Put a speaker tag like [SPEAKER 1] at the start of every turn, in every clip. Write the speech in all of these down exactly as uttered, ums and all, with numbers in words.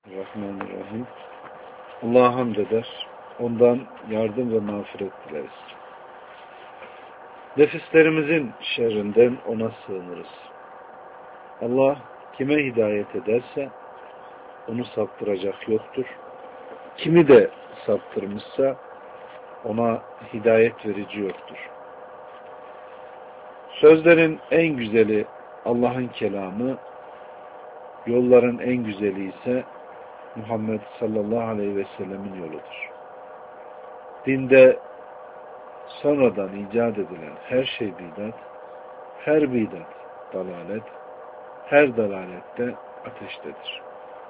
[SPEAKER 1] Bismillahirrahmanirrahim. Allah'a hamd eder. Ondan yardım ve mağfiret dileriz. Nefislerimizin şerrinden ona sığınırız. Allah kime hidayet ederse onu saptıracak yoktur. Kimi de saptırmışsa ona hidayet verici yoktur. Sözlerin en güzeli Allah'ın kelamı, yolların en güzeli ise Muhammed sallallahu aleyhi ve sellemin yoludur. Dinde sonradan icat edilen her şey bidat, her bidat dalalet, her dalalette ateştedir.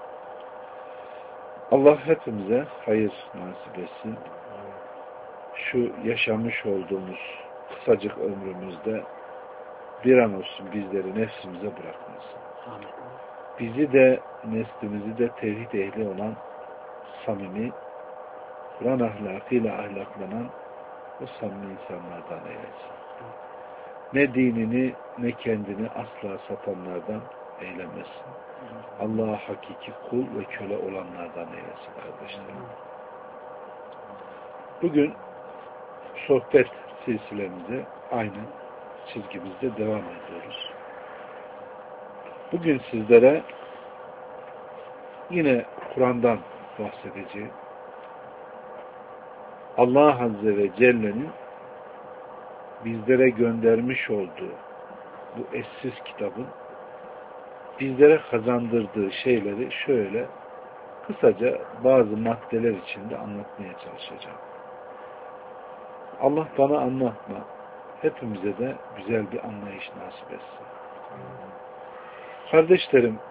[SPEAKER 1] Allah hepimize hayır nasip etsin. Şu yaşamış olduğumuz kısacık ömrümüzde bir an olsun bizleri nefsimize bırakmasın. Bizi de neslimizi de tevhid ehli olan samimi, Kur'an ahlakıyla ahlaklanan o samimi insanlardan eylesin. Ne dinini ne kendini asla satanlardan eylemesin. Allah'a hakiki kul ve köle olanlardan eylesin kardeşlerim. Bugün sohbet silsilemize aynı çizgimizde devam ediyoruz. Bugün sizlere yine Kur'an'dan bahsedeceğim. Allah Azze ve Celle'nin bizlere göndermiş olduğu bu eşsiz kitabın bizlere kazandırdığı şeyleri şöyle kısaca bazı maddeler içinde anlatmaya çalışacağım. Allah bana anlatma, hepimize de güzel bir anlayış nasip etsin. Kardeşlerim,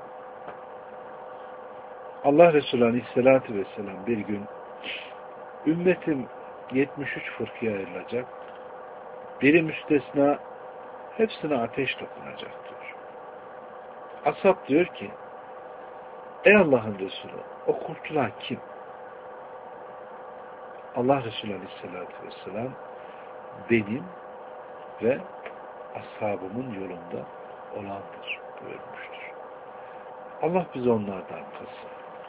[SPEAKER 1] Allah Resulü Aleyhisselatü Vesselam bir gün ümmetim yetmiş üç fırkaya ayrılacak, biri müstesna, hepsine ateş dokunacak diyor. Ashab diyor ki, ey Allah'ın Resulü, o kurtulan kim? Allah Resulü Aleyhisselatü Vesselam benim ve ashabımın yolunda olandır buyurmuştur. Allah bizi onlardan kılsın.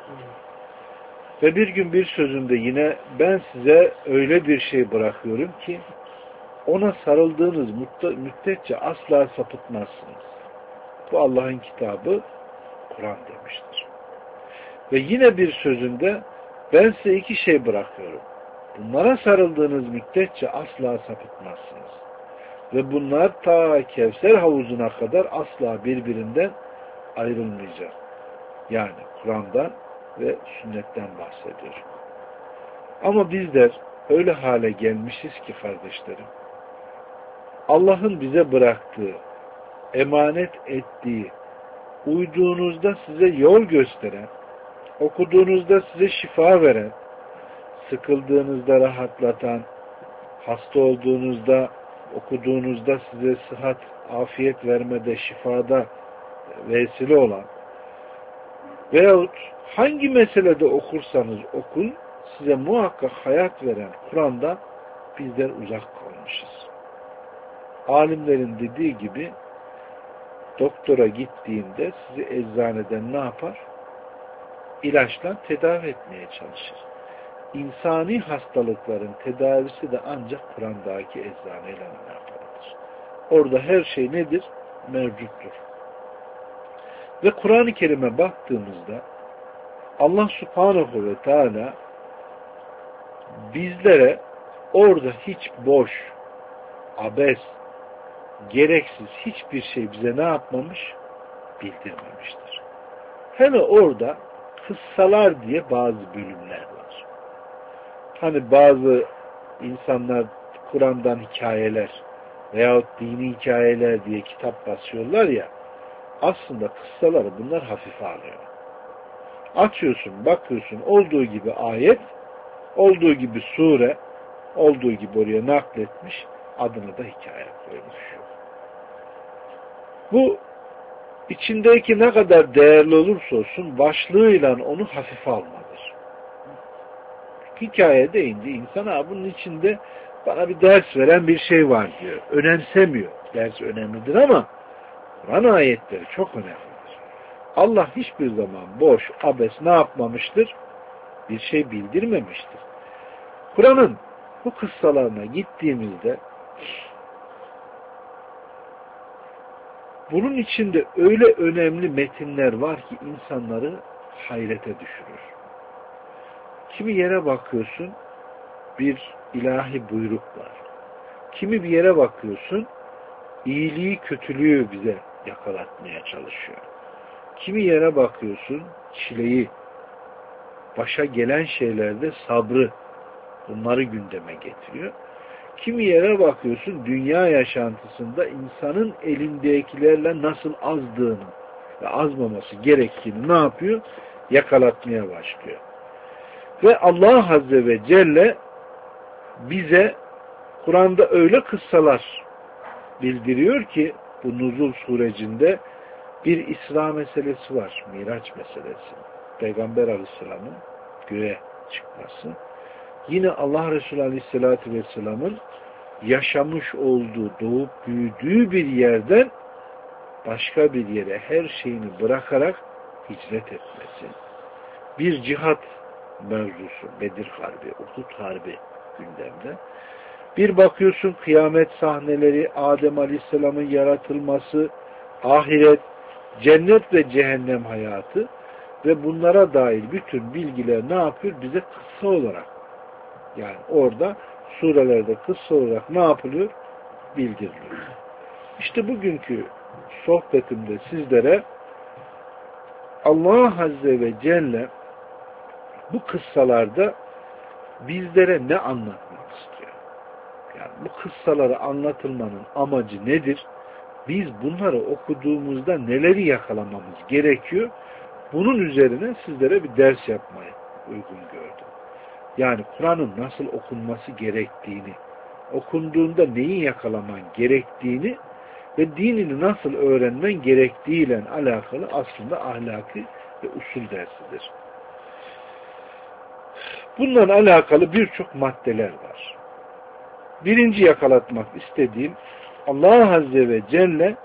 [SPEAKER 1] Ve bir gün bir sözünde yine ben size öyle bir şey bırakıyorum ki ona sarıldığınız müddetçe asla sapıtmazsınız. Bu Allah'ın kitabı Kur'an demiştir. Ve yine bir sözünde ben size iki şey bırakıyorum. Bunlara sarıldığınız müddetçe asla sapıtmazsınız. Ve bunlar ta Kevser havuzuna kadar asla birbirinden ayrılmayacak. Yani Kur'an'dan ve sünnetten bahsediyor. Ama bizler öyle hale gelmişiz ki kardeşlerim, Allah'ın bize bıraktığı, emanet ettiği, uyduğunuzda size yol gösteren, okuduğunuzda size şifa veren, sıkıldığınızda rahatlatan, hasta olduğunuzda, okuduğunuzda size sıhhat, afiyet vermede, şifada vesile olan veyahut hangi meselede okursanız okun, size muhakkak hayat veren Kur'an'dan bizler uzak kalmışız. Alimlerin dediği gibi doktora gittiğinde sizi eczaneden ne yapar? İlaçla tedavi etmeye çalışır. İnsani hastalıkların tedavisi de ancak Kur'an'daki eczaneyle alakalıdır. Orada her şey nedir? Mevcuttur. Ve Kur'an-ı Kerim'e baktığımızda Allah Subhanahu ve Teala bizlere orada hiç boş, abes, gereksiz hiçbir şey bize ne yapmamış? Bildirmemiştir. Hele orada kıssalar diye bazı bölümler var. Hani bazı insanlar Kur'an'dan hikayeler veyahut dini hikayeler diye kitap basıyorlar ya, aslında kıssaları bunlar hafife alıyor. Açıyorsun, bakıyorsun, olduğu gibi ayet, olduğu gibi sure, olduğu gibi oraya nakletmiş, adına da hikaye koymuş. Bu içindeki ne kadar değerli olursa olsun başlığıyla onu hafife almadır. Hikaye deyince insan ha bunun içinde bana bir ders veren bir şey var diyor. Önemsemiyor. Ders önemlidir ama Kur'an ayetleri çok önemlidir. Allah hiçbir zaman boş, abes ne yapmamıştır? Bir şey bildirmemiştir. Kur'an'ın bu kıssalarına gittiğimizde bunun içinde öyle önemli metinler var ki insanları hayrete düşürür. Kimi yere bakıyorsun bir ilahi buyruk var. Kimi bir yere bakıyorsun iyiliği kötülüğü bize yakalatmaya çalışıyor. Kimi yere bakıyorsun çileyi, başa gelen şeylerde sabrı, bunları gündeme getiriyor. Kimi yere bakıyorsun dünya yaşantısında insanın elindekilerle nasıl azdığını ve azmaması gerektiğini ne yapıyor? Yakalatmaya başlıyor. Ve Allah Azze ve Celle bize Kur'an'da öyle kıssalar bildiriyor ki bu nuzul sürecinde bir İsra meselesi var, Miraç meselesi. Peygamber Aleyhisselam'ın göğe çıkması. Yine Allah Resulü Aleyhisselatü Vesselam'ın yaşamış olduğu, doğup büyüdüğü bir yerden başka bir yere her şeyini bırakarak hicret etmesi. Bir cihat mevzusu, Bedir Harbi, Uhud Harbi gündemde. Bir bakıyorsun kıyamet sahneleri, Adem Aleyhisselam'ın yaratılması, ahiret, cennet ve cehennem hayatı ve bunlara dair bütün bilgiler ne yapıyor? Bize kısa olarak, yani orada surelerde kısa olarak ne yapılıyor? Bildiriliyor. İşte bugünkü sohbetimde sizlere Allah Azze ve Celle bu kıssalarda bizlere ne anlatmak istiyor? Yani bu kıssaları anlatılmanın amacı nedir? Biz bunları okuduğumuzda neleri yakalamamız gerekiyor? Bunun üzerine sizlere bir ders yapmayı uygun gördüm. Yani Kur'an'ın nasıl okunması gerektiğini, okunduğunda neyi yakalaman gerektiğini ve dinini nasıl öğrenmen gerektiğiyle alakalı aslında ahlaki ve usul dersidir. Bununla alakalı birçok maddeler var. Birinci yakalatmak istediğim, Allah Azze ve Celle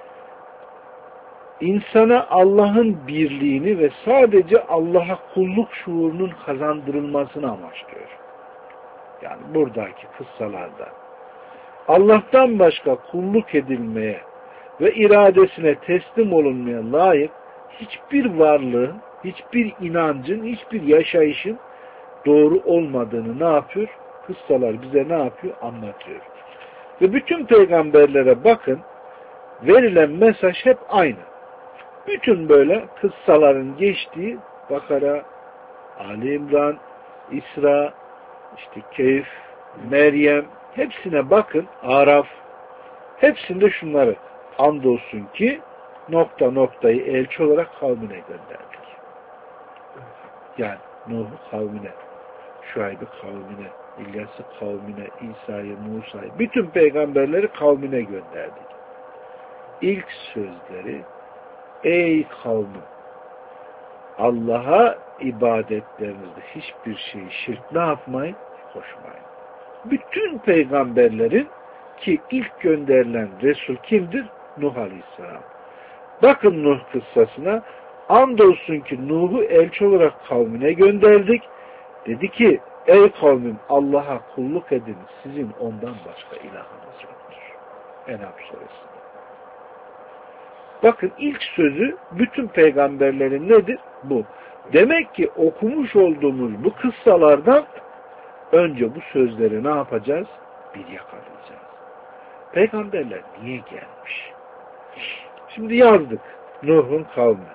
[SPEAKER 1] insana Allah'ın birliğini ve sadece Allah'a kulluk şuurunun kazandırılmasını amaçlıyor. Yani buradaki kıssalarda Allah'tan başka kulluk edilmeye ve iradesine teslim olunmaya layık hiçbir varlığın, hiçbir inancın, hiçbir yaşayışın doğru olmadığını ne yapıyor? Kıssalar bize ne yapıyor? Anlatıyor. Ve bütün peygamberlere bakın, verilen mesaj hep aynı. Bütün böyle kıssaların geçtiği Bakara, Ali İmran, İsra, işte Keyf, Meryem, hepsine bakın, Araf, hepsinde şunları, andolsun ki nokta noktayı elçi olarak kavmine gönderdik. Yani Nuh'u kavmine, Şuayb'ı kavmine, İlyas'ı kavmine, İsa'yı, Musa'yı, bütün peygamberleri kavmine gönderdik. İlk sözleri, ey kavmim, Allah'a ibadetlerinizde hiçbir şeyi şirk ne yapmayın? Koşmayın. Bütün peygamberlerin ki ilk gönderilen Resul kimdir? Nuh Aleyhisselam. Bakın Nuh kıssasına, andolsun ki Nuh'u elçi olarak kavmine gönderdik. Dedi ki, ey kavmim Allah'a kulluk edin, sizin ondan başka ilahınız yoktur. En'am suresinde. Bakın ilk sözü bütün peygamberlerin nedir? Bu. Demek ki okumuş olduğumuz bu kıssalardan önce bu sözleri ne yapacağız? Bir yakalayacağız. Peygamberler niye gelmiş? Şimdi yazdık. Nuh'un kavmi.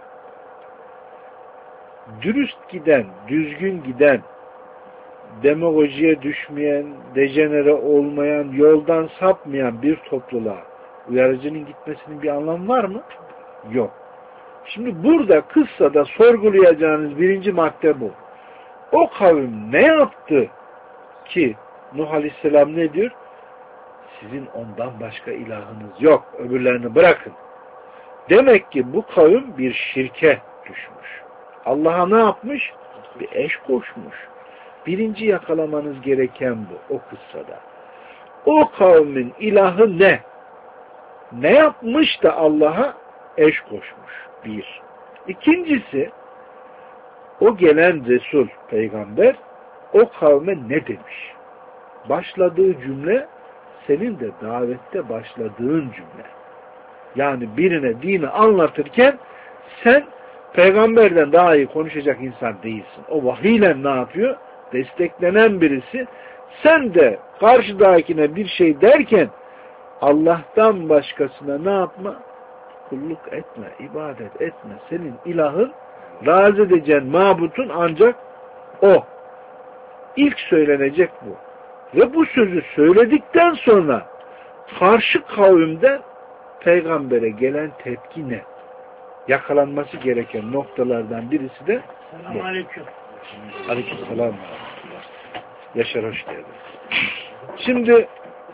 [SPEAKER 1] Dürüst giden, düzgün giden, demagojiye düşmeyen, dejenere olmayan, yoldan sapmayan bir topluluğa uyarıcının gitmesinin bir anlamı var mı? Yok. Şimdi burada kıssada sorgulayacağınız birinci madde bu. O kavim ne yaptı ki Nuh Aleyhisselam ne diyor? Sizin ondan başka ilahınız yok. Öbürlerini bırakın. Demek ki bu kavim bir şirke düşmüş. Allah'a ne yapmış? Bir eş koşmuş. Birinci yakalamanız gereken bu o kıssada. O kavmin ilahı ne? Ne yapmış da Allah'a eş koşmuş? Bir. İkincisi, o gelen Resul, peygamber, o kavme ne demiş? Başladığı cümle, senin de davette başladığın cümle. Yani birine dini anlatırken, sen peygamberden daha iyi konuşacak insan değilsin. O vahiyle ne yapıyor? Desteklenen birisi, sen de karşıdakine bir şey derken, Allah'tan başkasına ne yapma? Kulluk etme, ibadet etme. Senin ilahın, razı edeceğin mabutun ancak o. İlk söylenecek bu. Ve bu sözü söyledikten sonra karşı kavimden peygambere gelen tepki ne? Yakalanması gereken noktalardan birisi de bu.
[SPEAKER 2] Aleyküm.
[SPEAKER 1] Aleykümselam. Yaşar, hoş geldin. Şimdi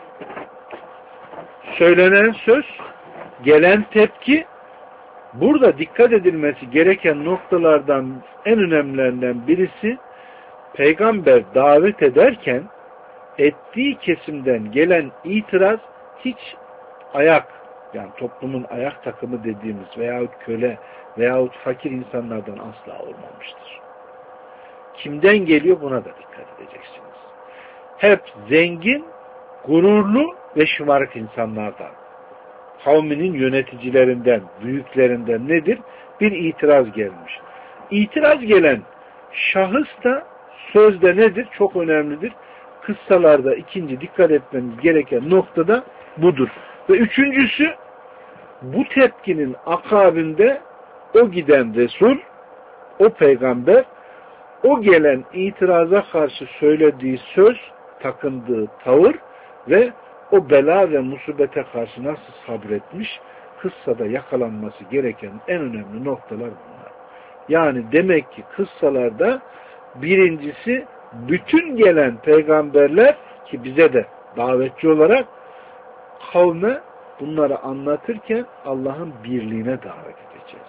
[SPEAKER 1] söylenen söz, gelen tepki, burada dikkat edilmesi gereken noktalardan en önemlilerinden birisi, peygamber davet ederken ettiği kesimden gelen itiraz hiç ayak, yani toplumun ayak takımı dediğimiz veyahut köle veyahut fakir insanlardan asla olmamıştır. Kimden geliyor buna da dikkat edeceksiniz. Hep zengin, gururlu ve şımarık insanlardan, kavminin yöneticilerinden, büyüklerinden nedir? Bir itiraz gelmiş. İtiraz gelen şahıs da sözde nedir? Çok önemlidir. Kıssalarda ikinci dikkat etmeniz gereken noktada budur. Ve üçüncüsü, bu tepkinin akabinde o giden Resul, o peygamber, o gelen itiraza karşı söylediği söz, takındığı tavır ve o bela ve musibete karşı nasıl sabretmiş, kıssada yakalanması gereken en önemli noktalar bunlar. Yani demek ki kıssalarda birincisi, bütün gelen peygamberler ki bize de davetçi olarak kavme bunları anlatırken Allah'ın birliğine davet edeceğiz.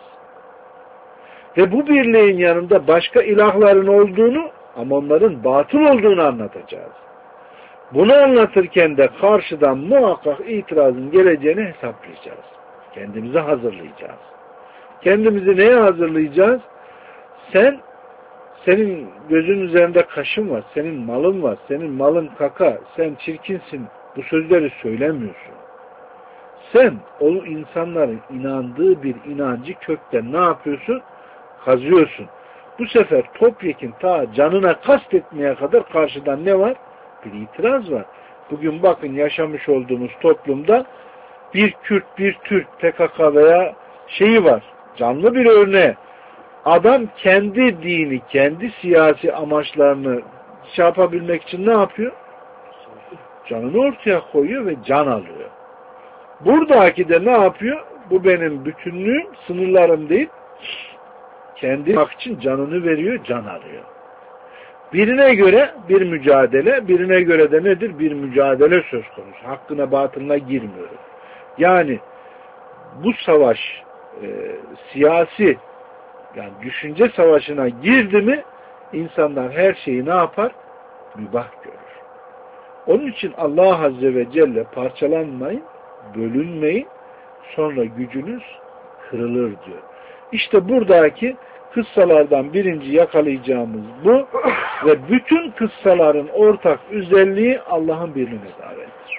[SPEAKER 1] Ve bu birliğin yanında başka ilahların olduğunu ama onların batıl olduğunu anlatacağız. Bunu anlatırken de karşıdan muhakkak itirazın geleceğini hesaplayacağız. Kendimizi hazırlayacağız. Kendimizi neye hazırlayacağız? Sen, senin gözün üzerinde kaşın var, senin malın var, senin malın kaka, sen çirkinsin, bu sözleri söylemiyorsun. Sen o insanların inandığı bir inancı kökten ne yapıyorsun? Kazıyorsun. Bu sefer topyekin ta canına kastetmeye kadar karşıdan ne var? Bir itiraz var. Bugün bakın yaşamış olduğumuz toplumda bir Kürt, bir Türk, P K K veya şeyi var. Canlı bir örneği. Adam kendi dini, kendi siyasi amaçlarını şey yapabilmek için ne yapıyor? Canını ortaya koyuyor ve can alıyor. Buradaki de ne yapıyor? Bu benim bütünlüğüm, sınırlarım değil. Kendi hak için canını veriyor, can alıyor. Birine göre bir mücadele, birine göre de nedir? Bir mücadele söz konusu. Hakkına batılına girmiyorum. Yani bu savaş e, siyasi, yani düşünce savaşına girdi mi insanlar her şeyi ne yapar? Mübah görür. Onun için Allah Azze ve Celle parçalanmayın, bölünmeyin, sonra gücünüz kırılır diyor. İşte buradaki kıssalardan birinci yakalayacağımız bu ve bütün kıssaların ortak özelliği Allah'ın birliğine davettir.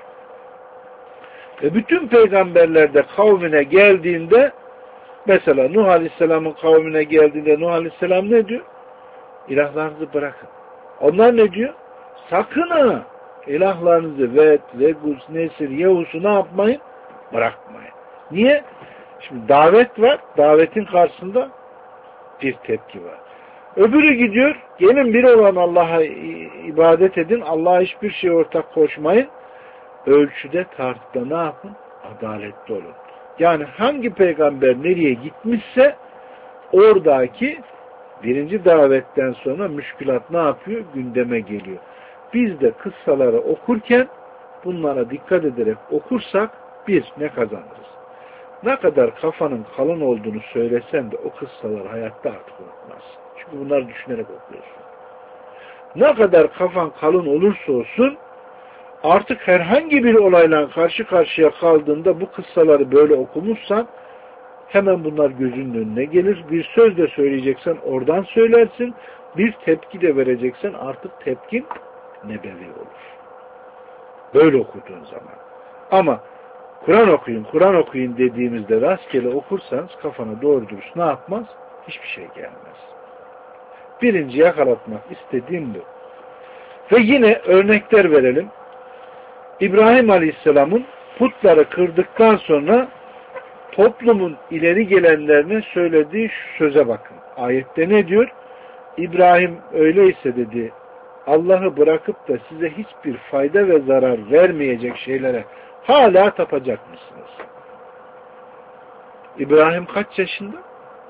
[SPEAKER 1] Ve bütün peygamberler de kavmine geldiğinde, mesela Nuh Aleyhisselam'ın kavmine geldiğinde Nuh Aleyhisselam ne diyor? İlahlarınızı bırakın. Onlar ne diyor? Sakın ha! İlahlarınızı Vet, Vegus, Nesir, Yehus'u ne yapmayın? Bırakmayın. Niye? Şimdi davet var. Davetin karşısında bir tepki var. Öbürü gidiyor. Gelin bir olan Allah'a ibadet edin. Allah'a hiçbir şey ortak koşmayın. Ölçüde tartıda ne yapın? Adaletli olun. Yani hangi peygamber nereye gitmişse oradaki birinci davetten sonra müşkülat ne yapıyor? Gündeme geliyor. Biz de kıssaları okurken bunlara dikkat ederek okursak bir, ne kazanırız? Ne kadar kafanın kalın olduğunu söylesen de o kıssaları hayatta artık unutmazsın. Çünkü bunları düşünerek okuyorsun. Ne kadar kafan kalın olursa olsun artık herhangi bir olayla karşı karşıya kaldığında bu kıssaları böyle okumuşsan Hemen bunlar gözünün önüne gelir. Bir söz de söyleyeceksen oradan söylersin. Bir tepki de vereceksen artık tepkin nebevi olur. Böyle okuduğun zaman. Ama Kur'an okuyun, Kur'an okuyun dediğimizde rastgele okursanız kafana doğru dürüst ne yapmaz? Hiçbir şey gelmez. Birinci yakalatmak istediğim bu. Ve yine örnekler verelim. İbrahim Aleyhisselam'ın putları kırdıktan sonra toplumun ileri gelenlerine söylediği şu söze bakın. Ayette ne diyor? İbrahim öyleyse dedi, Allah'ı bırakıp da size hiçbir fayda ve zarar vermeyecek şeylere hala tapacak mısınız? İbrahim kaç yaşında?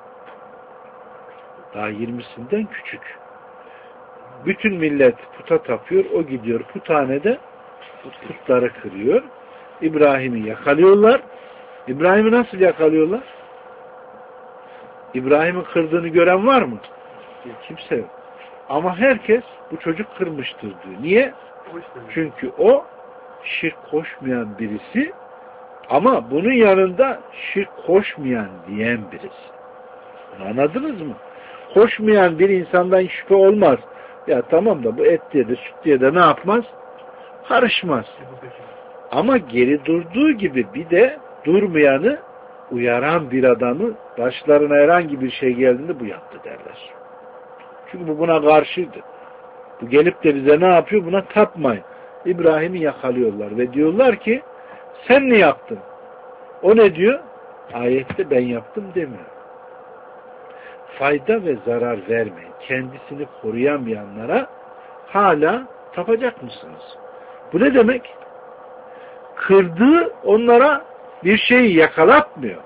[SPEAKER 1] Daha yirmisinden küçük. Bütün millet puta tapıyor. O gidiyor puthanede putları kırıyor. İbrahim'i yakalıyorlar. İbrahim'i nasıl yakalıyorlar? İbrahim'in kırdığını gören var mı? Kimse yok. Ama herkes bu çocuk kırmıştır diyor. Niye? Çünkü o şirk koşmayan birisi ama bunun yanında şirk koşmayan diyen birisi. Bunu anladınız mı? Koşmayan bir insandan şüphe olmaz. Ya tamam da bu et diye de süt diye de ne yapmaz? Karışmaz. Ama geri durduğu gibi bir de durmayanı uyaran bir adamı başlarına herhangi bir şey geldiğinde bu yaptı derler. Çünkü bu buna karşıydı. Bu gelip de bize ne yapıyor? Buna tapmayın. İbrahim'i yakalıyorlar ve diyorlar ki sen ne yaptın? O ne diyor? Ayette ben yaptım demiyor. Fayda ve zarar vermeyin. Kendisini koruyamayanlara hala tapacak mısınız? Bu ne demek? Kırdığı onlara bir şeyi yakalatmıyor.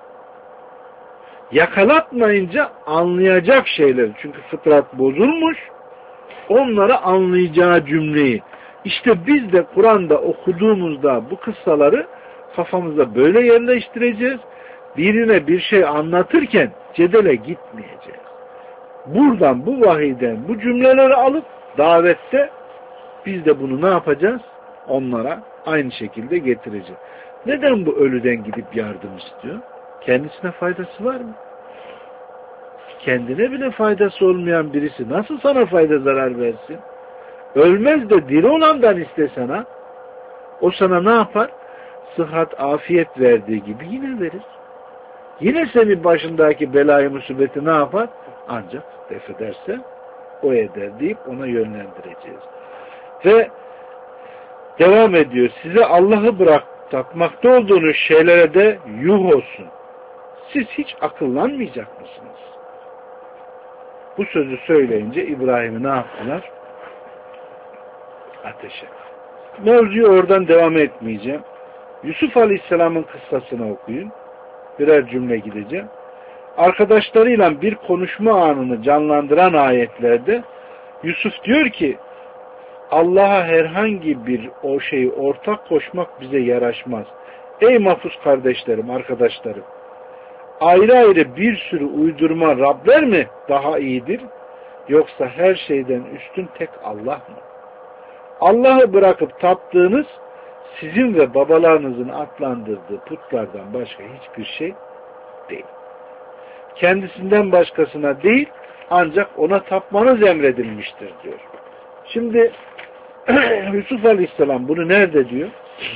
[SPEAKER 1] Yakalatmayınca anlayacak şeyler. Çünkü fıtrat bozulmuş. Onları anlayacağı cümleyi. İşte biz de Kur'an'da okuduğumuzda bu kıssaları kafamızda böyle yerleştireceğiz. Birine bir şey anlatırken cedele gitmeyeceğiz. Buradan, bu vahiyden bu cümleleri alıp davette biz de bunu ne yapacağız? Onlara aynı şekilde getireceğiz. Neden bu ölüden gidip yardım istiyor? Kendisine faydası var mı? Kendine bile faydası olmayan birisi nasıl sana fayda zarar versin? Ölmez de diri olandan istesene, o sana ne yapar? Sıhhat, afiyet verdiği gibi yine verir. Yine senin başındaki belayı musibeti ne yapar? Ancak def ederse o eder deyip ona yönlendireceğiz. Ve devam ediyor. Size Allah'ı bırak tapmakta olduğunuz şeylere de yuh olsun. Siz hiç akıllanmayacak mısınız? Bu sözü söyleyince İbrahim'i ne yaptılar? Ateşe. Mevzuyu oradan devam etmeyeceğim. Yusuf Aleyhisselam'ın kıssasını okuyun. Birer cümle gideceğim. Arkadaşlarıyla bir konuşma anını canlandıran ayetlerde Yusuf diyor ki Allah'a herhangi bir o şeyi ortak koşmak bize yaraşmaz. Ey mahfuz kardeşlerim, arkadaşlarım, ayrı ayrı bir sürü uydurma Rabler mi daha iyidir? Yoksa her şeyden üstün tek Allah mı? Allah'ı bırakıp taptığınız sizin ve babalarınızın adlandırdığı putlardan başka hiçbir şey değil. Kendisinden başkasına değil, ancak ona tapmanız emredilmiştir diyor. Şimdi Yusuf Aleyhisselam bunu nerede diyor?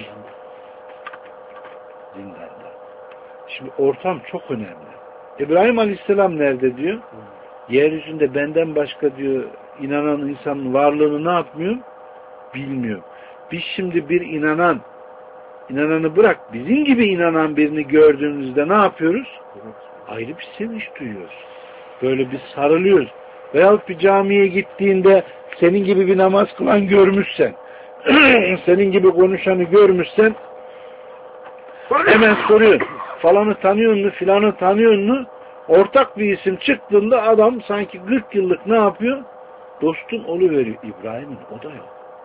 [SPEAKER 1] Zindanda. Şimdi ortam çok önemli. İbrahim Aleyhisselam nerede diyor? Yeryüzünde benden başka diyor inanan insanın varlığını ne yapmıyor? Bilmiyor. Biz şimdi bir inanan, inananı bırak, bizim gibi inanan birini gördüğümüzde ne yapıyoruz? Ayrı bir sevinç duyuyoruz. Böyle bir sarılıyoruz. Veyahut bir camiye gittiğinde senin gibi bir namaz kılan görmüşsen, senin gibi konuşanı görmüşsen hemen soruyor. Falanı tanıyor mu, filanı tanıyor mu? Ortak bir isim çıktığında adam sanki kırk yıllık ne yapıyor? Dostun oluveriyor. İbrahim'in o da yok.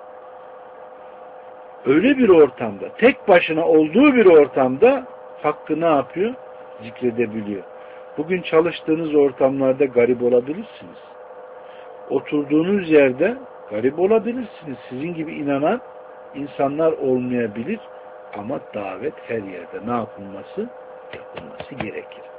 [SPEAKER 1] Öyle bir ortamda, tek başına olduğu bir ortamda hakkı ne yapıyor? Zikredebiliyor. Bugün çalıştığınız ortamlarda garip olabilirsiniz. Oturduğunuz yerde garip olabilirsiniz. Sizin gibi inanan insanlar olmayabilir ama davet her yerde ne yapılması? Yapılması gerekir.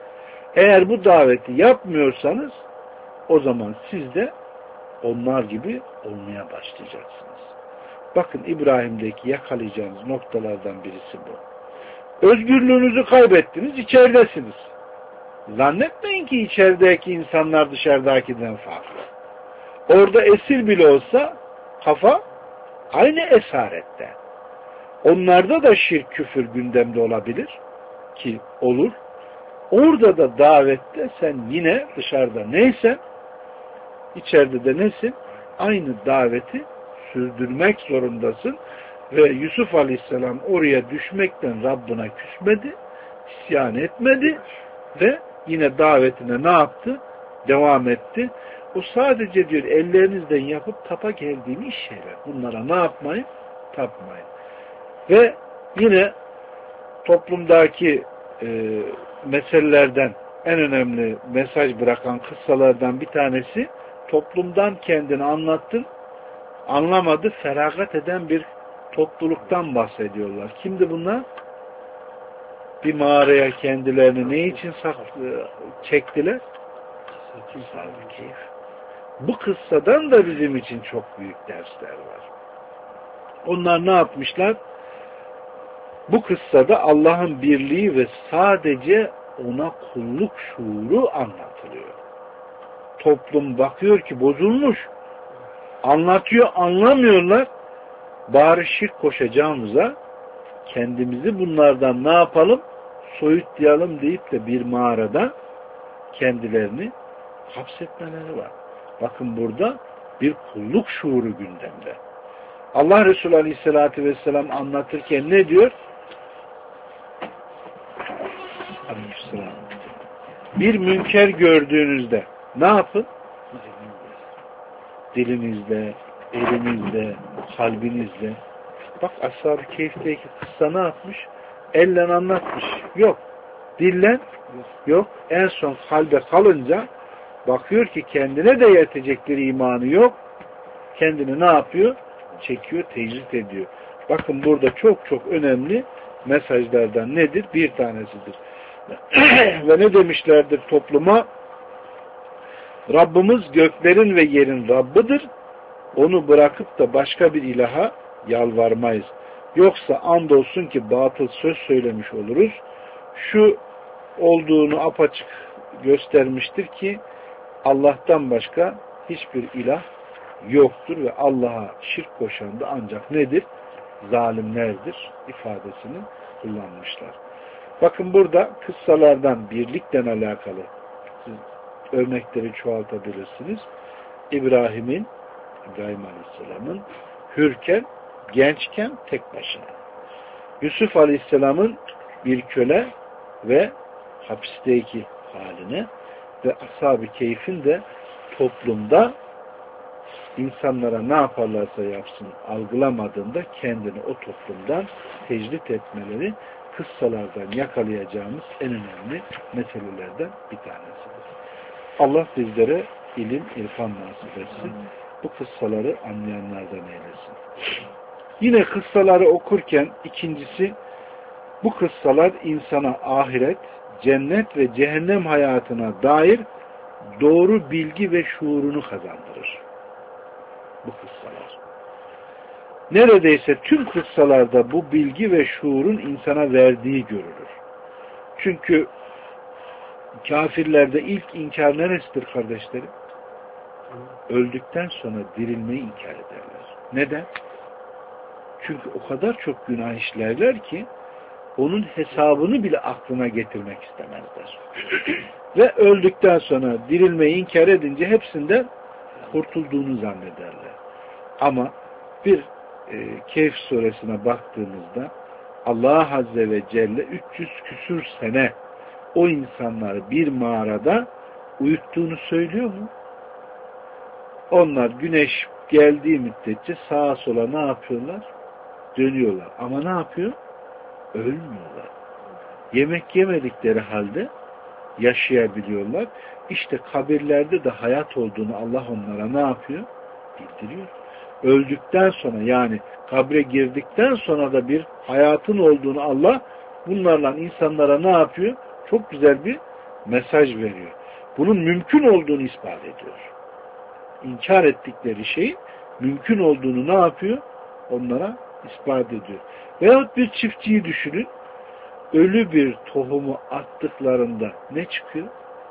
[SPEAKER 1] Eğer bu daveti yapmıyorsanız o zaman siz de onlar gibi olmaya başlayacaksınız. Bakın İbrahim'deki yakalayacağınız noktalardan birisi bu. Özgürlüğünüzü kaybettiniz, içeridesiniz. Zannetmeyin ki içerideki insanlar dışarıdakinden farklı. Orada esir bile olsa kafa aynı esarette. Onlarda da şirk, küfür gündemde olabilir ki olur. Orada da davette sen yine dışarıda neysen içeride de nesin? Aynı daveti sürdürmek zorundasın. Ve Yusuf Aleyhisselam oraya düşmekten Rabbine küsmedi, isyan etmedi ve yine davetine ne yaptı? Devam etti. O sadece diyor ellerinizden yapıp tapa geldiğiniz şeyler. Bunlara ne yapmayın? Tapmayın. Ve yine toplumdaki e, meselelerden en önemli mesaj bırakan kıssalardan bir tanesi toplumdan kendini anlattın, anlamadı, feragat eden bir topluluktan bahsediyorlar. Kimdi bunlar? Bir mağaraya kendilerini ne için saklı, çektiler? Ashab-ı Kehf. Bu kıssadan da bizim için çok büyük dersler var. Onlar ne yapmışlar? Bu kıssada Allah'ın birliği ve sadece ona kulluk şuuru anlatılıyor. Toplum bakıyor ki bozulmuş. Anlatıyor, anlamıyorlar. Bari şirk koşacağımıza kendimizi bunlardan ne yapalım? Soyutlayalım deyip de bir mağarada kendilerini hapsetmeleri var. Bakın burada bir kulluk şuuru gündemde. Allah Resulü Aleyhisselatü Vesselam anlatırken ne diyor? Aleyhisselam. Bir münker gördüğünüzde ne yapın? Dilinizle, elinizle, kalbinizle. Bak Ashab-ı Kehf'teki kıssa ne yapmış? Elle anlatmış. Yok. Dillen yok. En son kalbe kalınca bakıyor ki kendine de yetecek bir imanı yok. Kendini ne yapıyor? Çekiyor, tecrit ediyor. Bakın burada çok çok önemli mesajlardan nedir? Bir tanesidir. Ve ne demişlerdir topluma? Rabbimiz göklerin ve yerin Rabbidir. Onu bırakıp da başka bir ilaha yalvarmayız. Yoksa andolsun ki batıl söz söylemiş oluruz. Şu olduğunu apaçık göstermiştir ki Allah'tan başka hiçbir ilah yoktur ve Allah'a şirk koşan da ancak nedir? Zalimlerdir ifadesini kullanmışlar. Bakın burada kıssalardan birlikle alakalı siz örnekleri çoğaltabilirsiniz. İbrahim'in, İbrahim Aleyhisselam'ın hürken, gençken tek başına. Yusuf Aleyhisselam'ın bir köle ve hapisteki haline ve Ashab-ı Kehf'in de toplumda insanlara ne yaparlarsa yapsın algılamadığında kendini o toplumdan tecrit etmeleri kıssalardan yakalayacağımız en önemli meselelerden bir tanesidir. Allah bizlere ilim, irfan nasip etsin. Bu kıssaları anlayanlardan eylesin. Yine kıssaları okurken ikincisi bu kıssalar insana ahiret, cennet ve cehennem hayatına dair doğru bilgi ve şuurunu kazandırır. Bu kıssalar. Neredeyse tüm kıssalarda bu bilgi ve şuurun insana verdiği görülür. Çünkü kafirlerde ilk inkar neresidir kardeşlerim? Öldükten sonra dirilmeyi inkar ederler. Neden? Çünkü o kadar çok günah işlerler ki onun hesabını bile aklına getirmek istemezler. Ve öldükten sonra dirilmeyi inkar edince hepsinden kurtulduğunu zannederler. Ama bir e, Kehf suresine baktığımızda Allah Azze ve Celle üç yüz küsür sene o insanları bir mağarada uyuttuğunu söylüyor mu? Onlar güneş geldiği müddetçe sağa sola ne yapıyorlar? Dönüyorlar. Ama ne yapıyor? Ölmüyorlar. Yemek yemedikleri halde yaşayabiliyorlar. İşte kabirlerde de hayat olduğunu Allah onlara ne yapıyor? Bildiriyor. Öldükten sonra yani kabre girdikten sonra da bir hayatın olduğunu Allah bunlarla insanlara ne yapıyor? Çok güzel bir mesaj veriyor. Bunun mümkün olduğunu ispat ediyor. İnkar ettikleri şeyin mümkün olduğunu ne yapıyor? Onlara ispat ediyor. Veyahut bir çiftçiyi düşünün. Ölü bir tohumu attıklarında ne çıkıyor?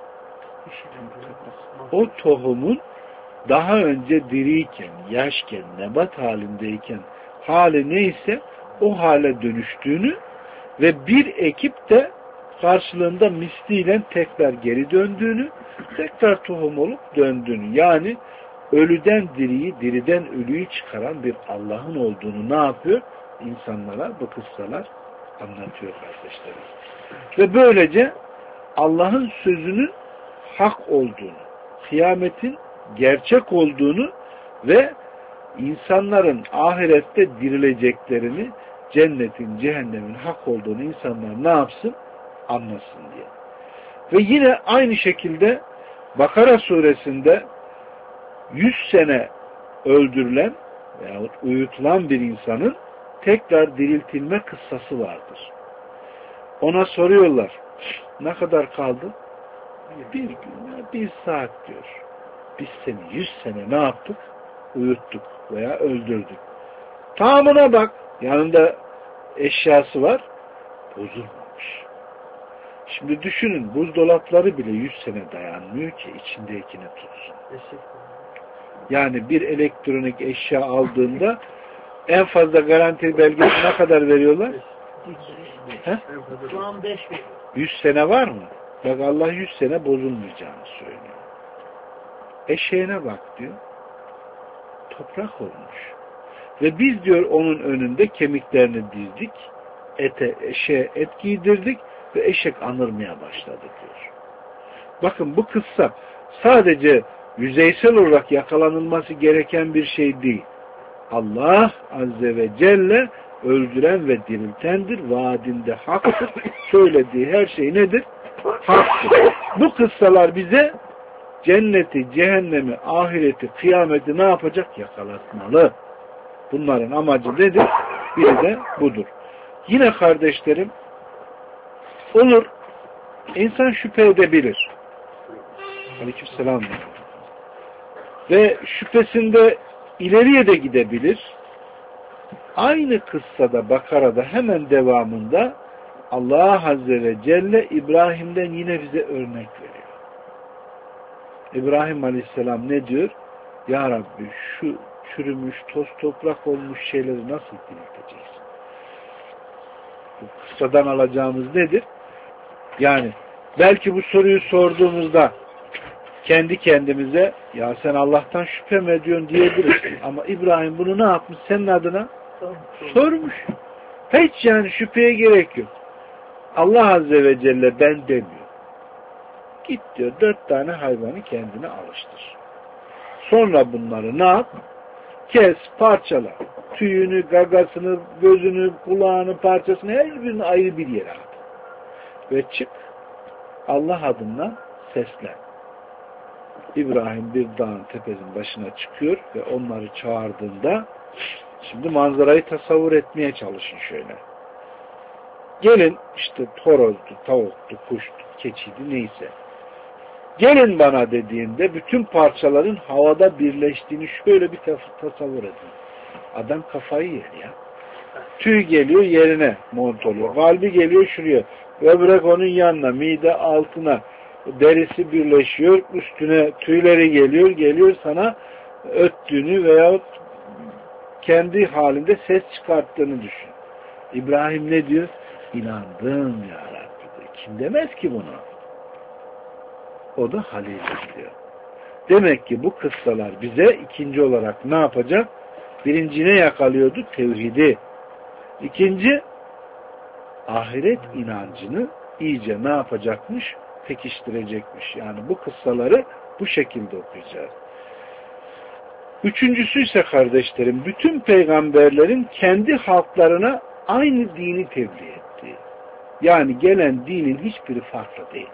[SPEAKER 1] O tohumun daha önce diriyken, yaşken, nebat halindeyken hali neyse o hale dönüştüğünü ve bir ekip de karşılığında misliyle tekrar geri döndüğünü, tekrar tohum olup döndüğünü, yani ölüden diriyi, diriden ölüyü çıkaran bir Allah'ın olduğunu ne yapıyor? İnsanlara bu kıssalar anlatıyor kardeşlerim. Ve böylece Allah'ın sözünün hak olduğunu, kıyametin gerçek olduğunu ve insanların ahirette dirileceklerini, cennetin, cehennemin hak olduğunu insanlar ne yapsın? Anlasın diye. Ve yine aynı şekilde Bakara suresinde yüz sene öldürülen veyahut uyutulan bir insanın tekrar diriltilme kıssası vardır. Ona soruyorlar, ne kadar kaldı? Bir gün, bir saat diyor. Biz seni yüz sene ne yaptık? Uyuttuk veya öldürdük. Tamamına bak. Yanında eşyası var. Bozulmamış. Şimdi düşünün, buzdolapları bile yüz sene dayanmıyor ki içindekini tutsun. Yani bir elektronik eşya aldığında en fazla garanti belgesi ne kadar veriyorlar?
[SPEAKER 2] Şu an beş bin.
[SPEAKER 1] yüz sene var mı? Bak Allah yüz sene bozulmayacağını söylüyor. Eşeğine bak diyor. Toprak olmuş. Ve biz diyor onun önünde kemiklerini dizdik. Ete, eşeğe et giydirdik ve eşek anırmaya başladı diyor. Bakın bu kıssa sadece yüzeysel olarak yakalanılması gereken bir şey değil. Allah Azze ve Celle öldüren ve diriltendir. Vaadinde haktır. Söylediği her şey nedir? Haktır. Bu kıssalar bize cenneti, cehennemi, ahireti, kıyameti ne yapacak? Yakalatmalı. Bunların amacı nedir? Biri de budur. Yine kardeşlerim, olur, insan şüphe edebilir. Aleykümselam. Ve şüphesinde ileriye de gidebilir. Aynı kıssada, Bakara'da hemen devamında Allah Azze ve Celle İbrahim'den yine bize örnek veriyor. İbrahim Aleyhisselam ne diyor? Ya Rabbi şu çürümüş, toz toprak olmuş şeyleri nasıl dirilteceksin? Bu kıssadan alacağımız nedir? Yani belki bu soruyu sorduğumuzda kendi kendimize ya sen Allah'tan şüphe mi ediyorsun diyebiliriz. Ama İbrahim bunu ne yapmış? Senin adına sormuş. Hiç yani şüpheye gerek yok. Allah Azze ve Celle ben demiyor. Git diyor dört tane hayvanı kendine alıştır. Sonra bunları ne yap? Kes, parçala. Tüyünü, gagasını, gözünü, kulağını, parçasını her birini ayrı bir yere at. Ve çık Allah adına seslen. İbrahim bir dağın tepesinin başına çıkıyor ve onları çağırdığında şimdi manzarayı tasavvur etmeye çalışın şöyle. Gelin işte horozdu, tavuktu, kuştu, keçiydi neyse. Gelin bana dediğinde bütün parçaların havada birleştiğini şöyle bir tasavvur edin. Adam kafayı yer ya. Tüy geliyor yerine mont oluyor. Kalbi geliyor şuraya. Böbrek onun yanına, mide altına, derisi birleşiyor, üstüne tüyleri geliyor, geliyor sana öttüğünü veyahut kendi halinde ses çıkarttığını düşün. İbrahim ne diyor? İnandım ya Rabbi. Kim demez ki bunu? O da Halil diyor. Demek ki bu kıssalar bize ikinci olarak ne yapacak? Birinci ne yakalıyordu? Tevhidi. İkinci, ahiret inancını iyice ne yapacakmış? Pekiştirecekmiş. Yani bu kıssaları bu şekilde okuyacağız. Üçüncüsü ise kardeşlerim, bütün peygamberlerin kendi halklarına aynı dini tebliğ ettiği. Yani gelen dinin hiçbiri farklı değil.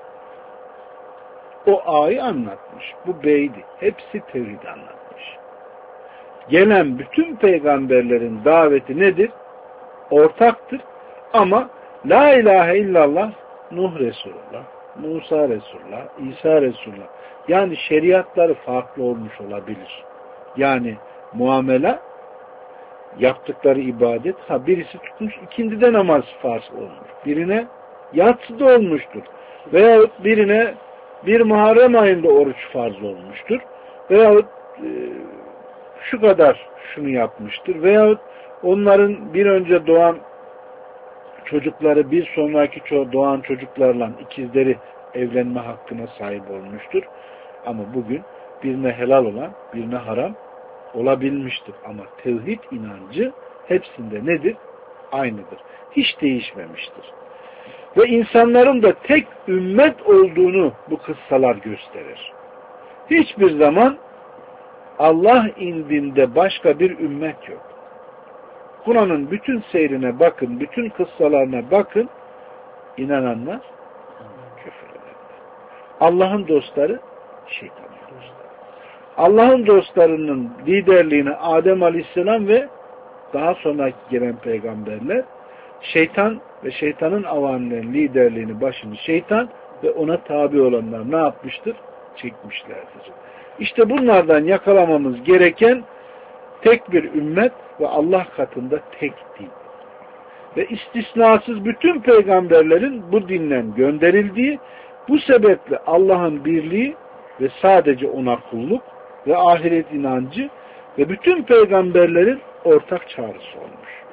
[SPEAKER 1] O A'yı anlatmış. Bu B'ydi. Hepsi tevhid anlatmış. Gelen bütün peygamberlerin daveti nedir? Ortaktır. Ama La ilahe illallah Nuh Resulullah, Musa Resulullah, İsa Resulullah. Yani şeriatları farklı olmuş olabilir. Yani muamele, yaptıkları ibadet, ha birisi tutmuş, ikindide namaz farz olmuş. Birine yatsıda olmuştur. Veyahut birine bir Muharrem ayında oruç farz olmuştur. Veyahut e, şu kadar şunu yapmıştır. Veyahut onların bir önce doğan çocukları bir sonraki doğan çocuklarla ikizleri evlenme hakkına sahip olmuştur. Ama bugün birine helal olan birine haram olabilmiştir. Ama tevhid inancı hepsinde nedir? Aynıdır. Hiç değişmemiştir. Ve insanların da tek ümmet olduğunu bu kıssalar gösterir. Hiçbir zaman Allah indinde başka bir ümmet yok. Kur'an'ın bütün seyrine bakın, bütün kıssalarına bakın, inananlar, küfür edenler. Allah'ın dostları, şeytanın dostları. Allah'ın dostlarının liderliğini Adem Aleyhisselam ve daha sonraki gelen peygamberler, şeytan ve şeytanın avanlarının liderliğini başını şeytan ve ona tabi olanlar ne yapmıştır? Çekmişlerdir. İşte bunlardan yakalamamız gereken tek bir ümmet ve Allah katında tek din. Ve istisnasız bütün peygamberlerin bu dinden gönderildiği, bu sebeple Allah'ın birliği ve sadece ona kulluk ve ahiret inancı ve bütün peygamberlerin ortak çağrısı olmuş.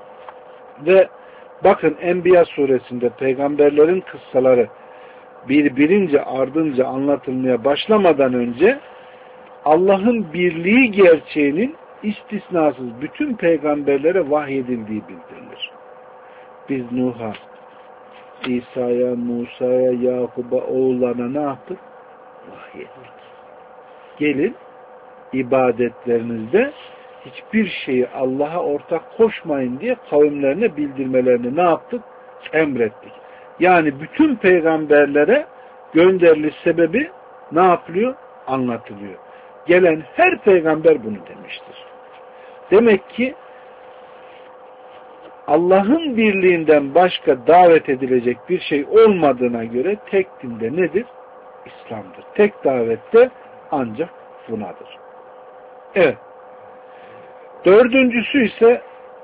[SPEAKER 1] Ve bakın Enbiya suresinde peygamberlerin kıssaları birbirince ardınca anlatılmaya başlamadan önce Allah'ın birliği gerçeğinin istisnasız bütün peygamberlere vahyedildiği bildirilir. Biz Nuh'a, İsa'ya, Musa'ya, Yakub'a, oğullarına ne yaptık? Vahyettik. Gelin ibadetlerinizde hiçbir şeyi Allah'a ortak koşmayın diye kavimlerine bildirmelerini ne yaptık? Emrettik. Yani bütün peygamberlere gönderiliş sebebi ne yapılıyor? Anlatılıyor. Gelen her peygamber bunu demiştir. Demek ki Allah'ın birliğinden başka davet edilecek bir şey olmadığına göre tek dinde nedir? İslam'dır. Tek davette ancak bunadır. Evet. Dördüncüsü ise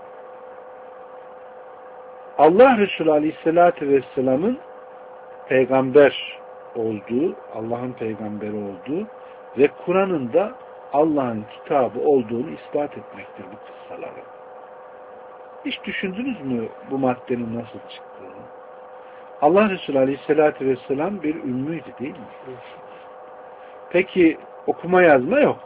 [SPEAKER 1] Allah Resulü Aleyhisselatü Vesselam'ın peygamber olduğu, Allah'ın peygamberi olduğu ve Kur'an'ın da Allah'ın kitabı olduğunu ispat etmektir bu kıssaları. Hiç düşündünüz mü bu maddenin nasıl çıktığını? Allah Resulü Aleyhisselatü Vesselam bir ümmüydü değil mi? Peki okuma yazma yok.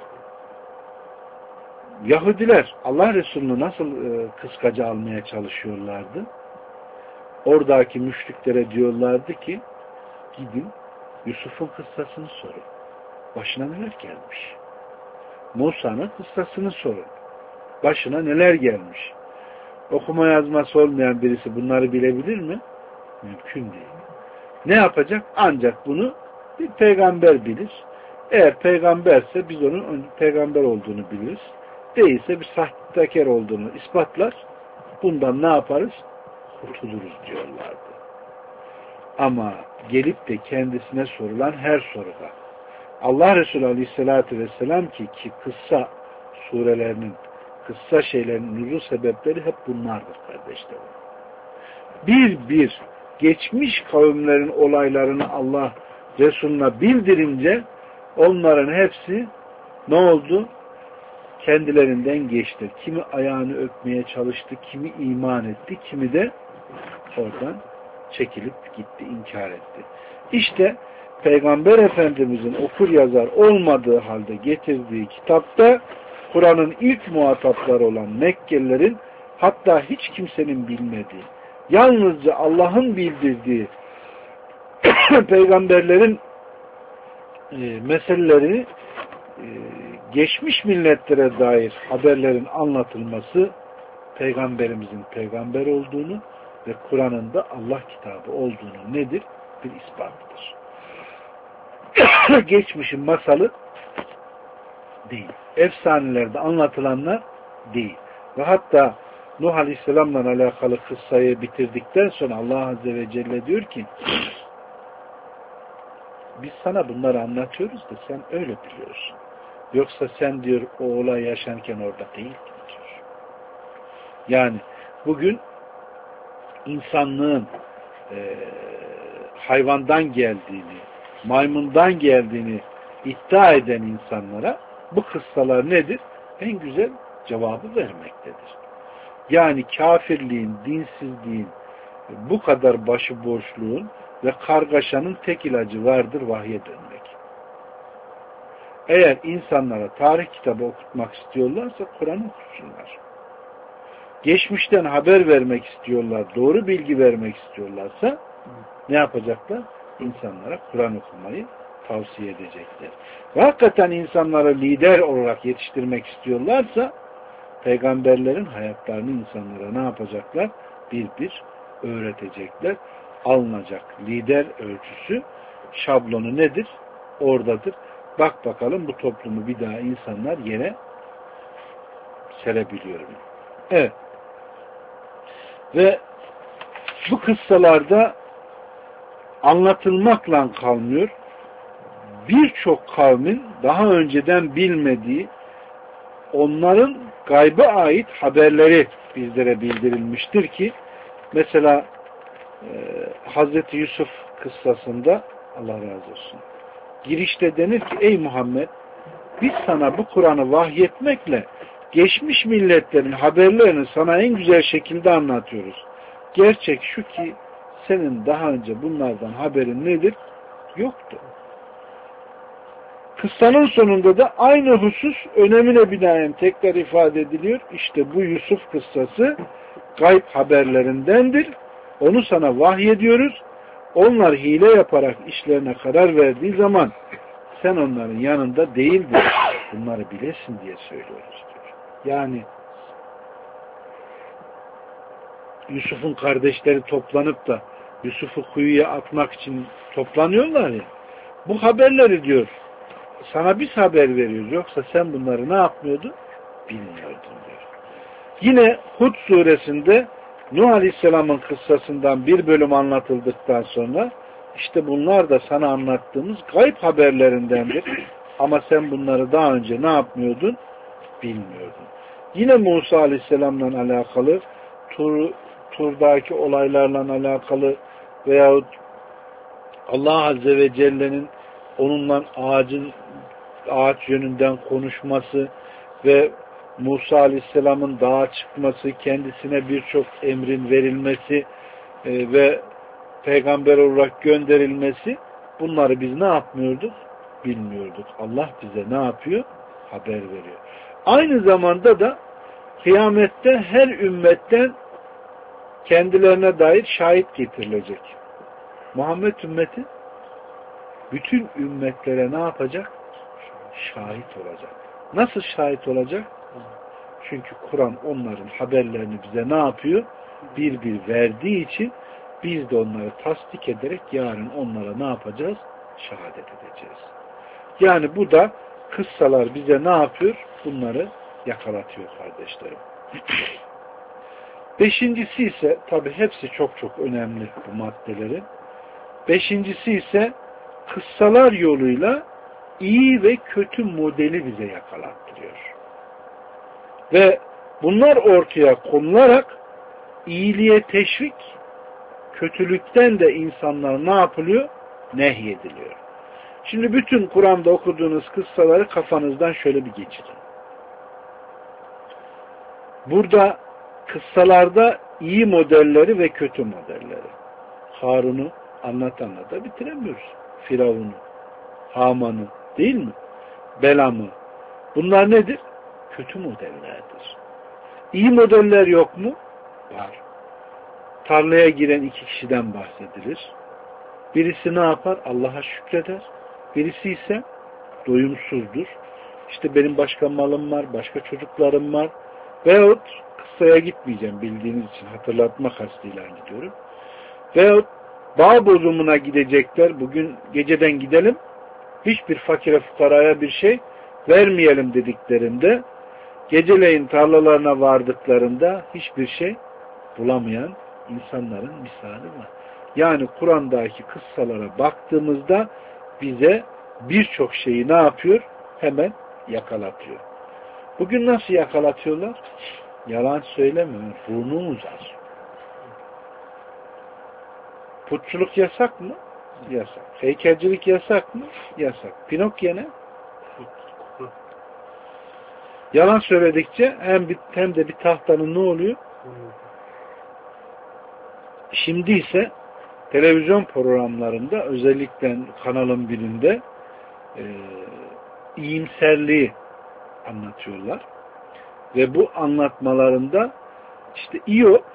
[SPEAKER 1] Yahudiler Allah Resulü'nü nasıl e, kıskaca almaya çalışıyorlardı? Oradaki müşriklere diyorlardı ki gidin Yusuf'un kıssasını sorun. Başına neler gelmiş? Musa'nın kıssasını sorun. Başına neler gelmiş? Okuma yazması olmayan birisi bunları bilebilir mi? Mümkün değil. Ne yapacak? Ancak bunu bir peygamber bilir. Eğer peygamberse biz onun peygamber olduğunu biliriz. Değilse bir sahtekar olduğunu ispatlar. Bundan ne yaparız? Kurtuluruz diyorlardı. Ama gelip de kendisine sorulan her soruda Allah Resulü Aleyhisselatü Vesselam ki ki kıssa surelerinin, kıssa şeylerin nüzul sebepleri hep bunlardır kardeşlerim. Bir bir geçmiş kavimlerin olaylarını Allah Resulüne bildirince onların hepsi ne oldu? Kendilerinden geçti. Kimi ayağını öpmeye çalıştı, kimi iman etti, kimi de oradan çekilip gitti, inkar etti. İşte Peygamber Efendimizin okur yazar olmadığı halde getirdiği kitapta Kur'an'ın ilk muhatapları olan Mekkelilerin hatta hiç kimsenin bilmediği, yalnızca Allah'ın bildirdiği peygamberlerin e, meselelerini e, geçmiş milletlere dair haberlerin anlatılması peygamberimizin peygamber olduğunu ve Kur'an'ın da Allah kitabı olduğunu nedir? Bir ispatıdır. Geçmişin masalı değil. Efsanelerde anlatılanlar değil. Ve hatta Nuh Aleyhisselam'la alakalı kıssayı bitirdikten sonra Allah Azze ve Celle diyor ki biz sana bunları anlatıyoruz da sen öyle biliyorsun. Yoksa sen diyor o olay yaşanırken orada değildin diyor. Yani bugün insanlığın e, hayvandan geldiğini, maymundan geldiğini iddia eden insanlara bu kıssalar nedir? En güzel cevabı vermektedir. Yani kafirliğin, dinsizliğin, bu kadar başıboşluğun ve kargaşanın tek ilacı vardır, vahye dönmek. Eğer insanlara tarih kitabı okutmak istiyorlarsa Kur'an okusunlar. Geçmişten haber vermek istiyorlar, doğru bilgi vermek istiyorlarsa ne yapacaklar? İnsanlara Kur'an okumayı tavsiye edecekler. Ve hakikaten insanları lider olarak yetiştirmek istiyorlarsa peygamberlerin hayatlarını insanlara ne yapacaklar? Bir bir öğretecekler. Alınacak lider ölçüsü, şablonu nedir? Oradadır. Bak bakalım bu toplumu bir daha insanlar yere serebiliyor mu? Evet. Ve bu kıssalarda anlatılmakla kalmıyor. Birçok kavmin daha önceden bilmediği, onların gayba ait haberleri bizlere bildirilmiştir ki mesela e, Hazreti Yusuf kıssasında Allah razı olsun girişte denir ki ey Muhammed biz sana bu Kur'an'ı vahyetmekle geçmiş milletlerin haberlerini sana en güzel şekilde anlatıyoruz. Gerçek şu ki senin daha önce bunlardan haberin nedir? Yoktu. Kıssanın sonunda da aynı husus önemine binaen tekrar ifade ediliyor. İşte bu Yusuf kıssası gayb haberlerindendir. Onu sana vahyediyoruz. Onlar hile yaparak işlerine karar verdiği zaman sen onların yanında değildin. Bunları bilesin diye söylüyoruz diyor. Yani Yusuf'un kardeşleri toplanıp da Yusuf'u kuyuya atmak için toplanıyorlar ya. Bu haberleri diyor sana biz haber veriyoruz. Yoksa sen bunları ne yapmıyordun? Bilmiyordun diyor. Yine Hud suresinde Nuh Aleyhisselam'ın kıssasından bir bölüm anlatıldıktan sonra işte bunlar da sana anlattığımız gayb haberlerindendir. Ama sen bunları daha önce ne yapmıyordun? Bilmiyordun. Yine Musa Aleyhisselam'la alakalı Tur, Tur'daki olaylarla alakalı veyahut Allah Azze ve Celle'nin onunla ağacın ağaç yönünden konuşması ve Musa Aleyhisselam'ın dağa çıkması, kendisine birçok emrin verilmesi e, ve peygamber olarak gönderilmesi, bunları biz ne yapmıyorduk? Bilmiyorduk. Allah bize ne yapıyor? Haber veriyor. Aynı zamanda da kıyamette her ümmetten kendilerine dair şahit getirilecek. Muhammed ümmeti bütün ümmetlere ne yapacak? Şahit olacak. Nasıl şahit olacak? Çünkü Kur'an onların haberlerini bize ne yapıyor? Bir bir verdiği için biz de onları tasdik ederek yarın onlara ne yapacağız? Şehadet edeceğiz. Yani bu da kıssalar bize ne yapıyor? Bunları yakalatıyor kardeşlerim. Beşincisi ise tabi hepsi çok çok önemli bu maddelerin. Beşincisi ise kıssalar yoluyla iyi ve kötü modeli bize yakalattırıyor. Ve bunlar ortaya konularak iyiliğe teşvik, kötülükten de insanlar ne yapılıyor? Nehyediliyor. Şimdi bütün Kur'an'da okuduğunuz kıssaları kafanızdan şöyle bir geçirin. Burada kıssalarda iyi modelleri ve kötü modelleri. Harun'u anlat anlata bitiremiyoruz. Firavun'u, Haman'ı değil mi? Belam'ı. Bunlar nedir? Kötü modellerdir. İyi modeller yok mu? Var. Tarlaya giren iki kişiden bahsedilir. Birisi ne yapar? Allah'a şükreder. Birisi ise doyumsuzdur. İşte benim başka malım var, başka çocuklarım var. Veyahut kıssaya gitmeyeceğim bildiğiniz için hatırlatma kastıyla gidiyorum. Veyahut bağ bozumuna gidecekler. Bugün geceden gidelim. Hiçbir fakire fukaraya bir şey vermeyelim dediklerinde geceleyin tarlalarına vardıklarında hiçbir şey bulamayan insanların misali var. Yani Kur'an'daki kıssalara baktığımızda bize birçok şeyi ne yapıyor? Hemen yakalatıyor. Bugün nasıl yakalatıyorlar? Yalan söylemiyor. Burnu uzar. Putçuluk yasak mı? Yasak. Heykelcilik yasak mı? Yasak. Pinokyo ne? Yalan söyledikçe hem, bir, hem de bir tahtanın ne oluyor? Şimdi ise televizyon programlarında özellikle kanalın birinde e, iyimserliği anlatıyorlar. Ve bu anlatmalarında işte iyi o,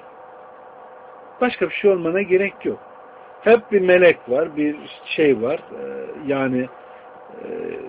[SPEAKER 1] başka bir şey olmana gerek yok. Hep bir melek var, bir şey var. E, yani e,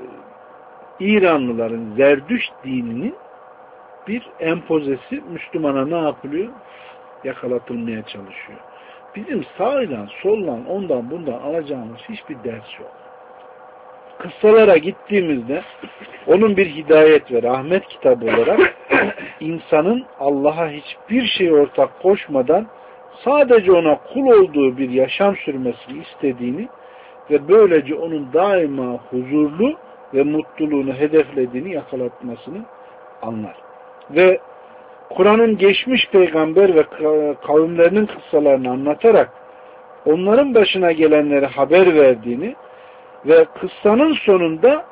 [SPEAKER 1] İranlıların Zerdüşt dininin bir empozesi Müslümana ne yapılıyor? Yakalatılmaya çalışıyor. Bizim sağla, solla, ondan bundan alacağımız hiçbir ders yok. Kıssalara gittiğimizde onun bir hidayet ve rahmet kitabı olarak insanın Allah'a hiçbir şey ortak koşmadan sadece ona kul olduğu bir yaşam sürmesini istediğini ve böylece onun daima huzurlu ve mutluluğunu hedeflediğini yakalatmasını anlar. Ve Kur'an'ın geçmiş peygamber ve kavimlerinin kıssalarını anlatarak onların başına gelenleri haber verdiğini ve kıssanın sonunda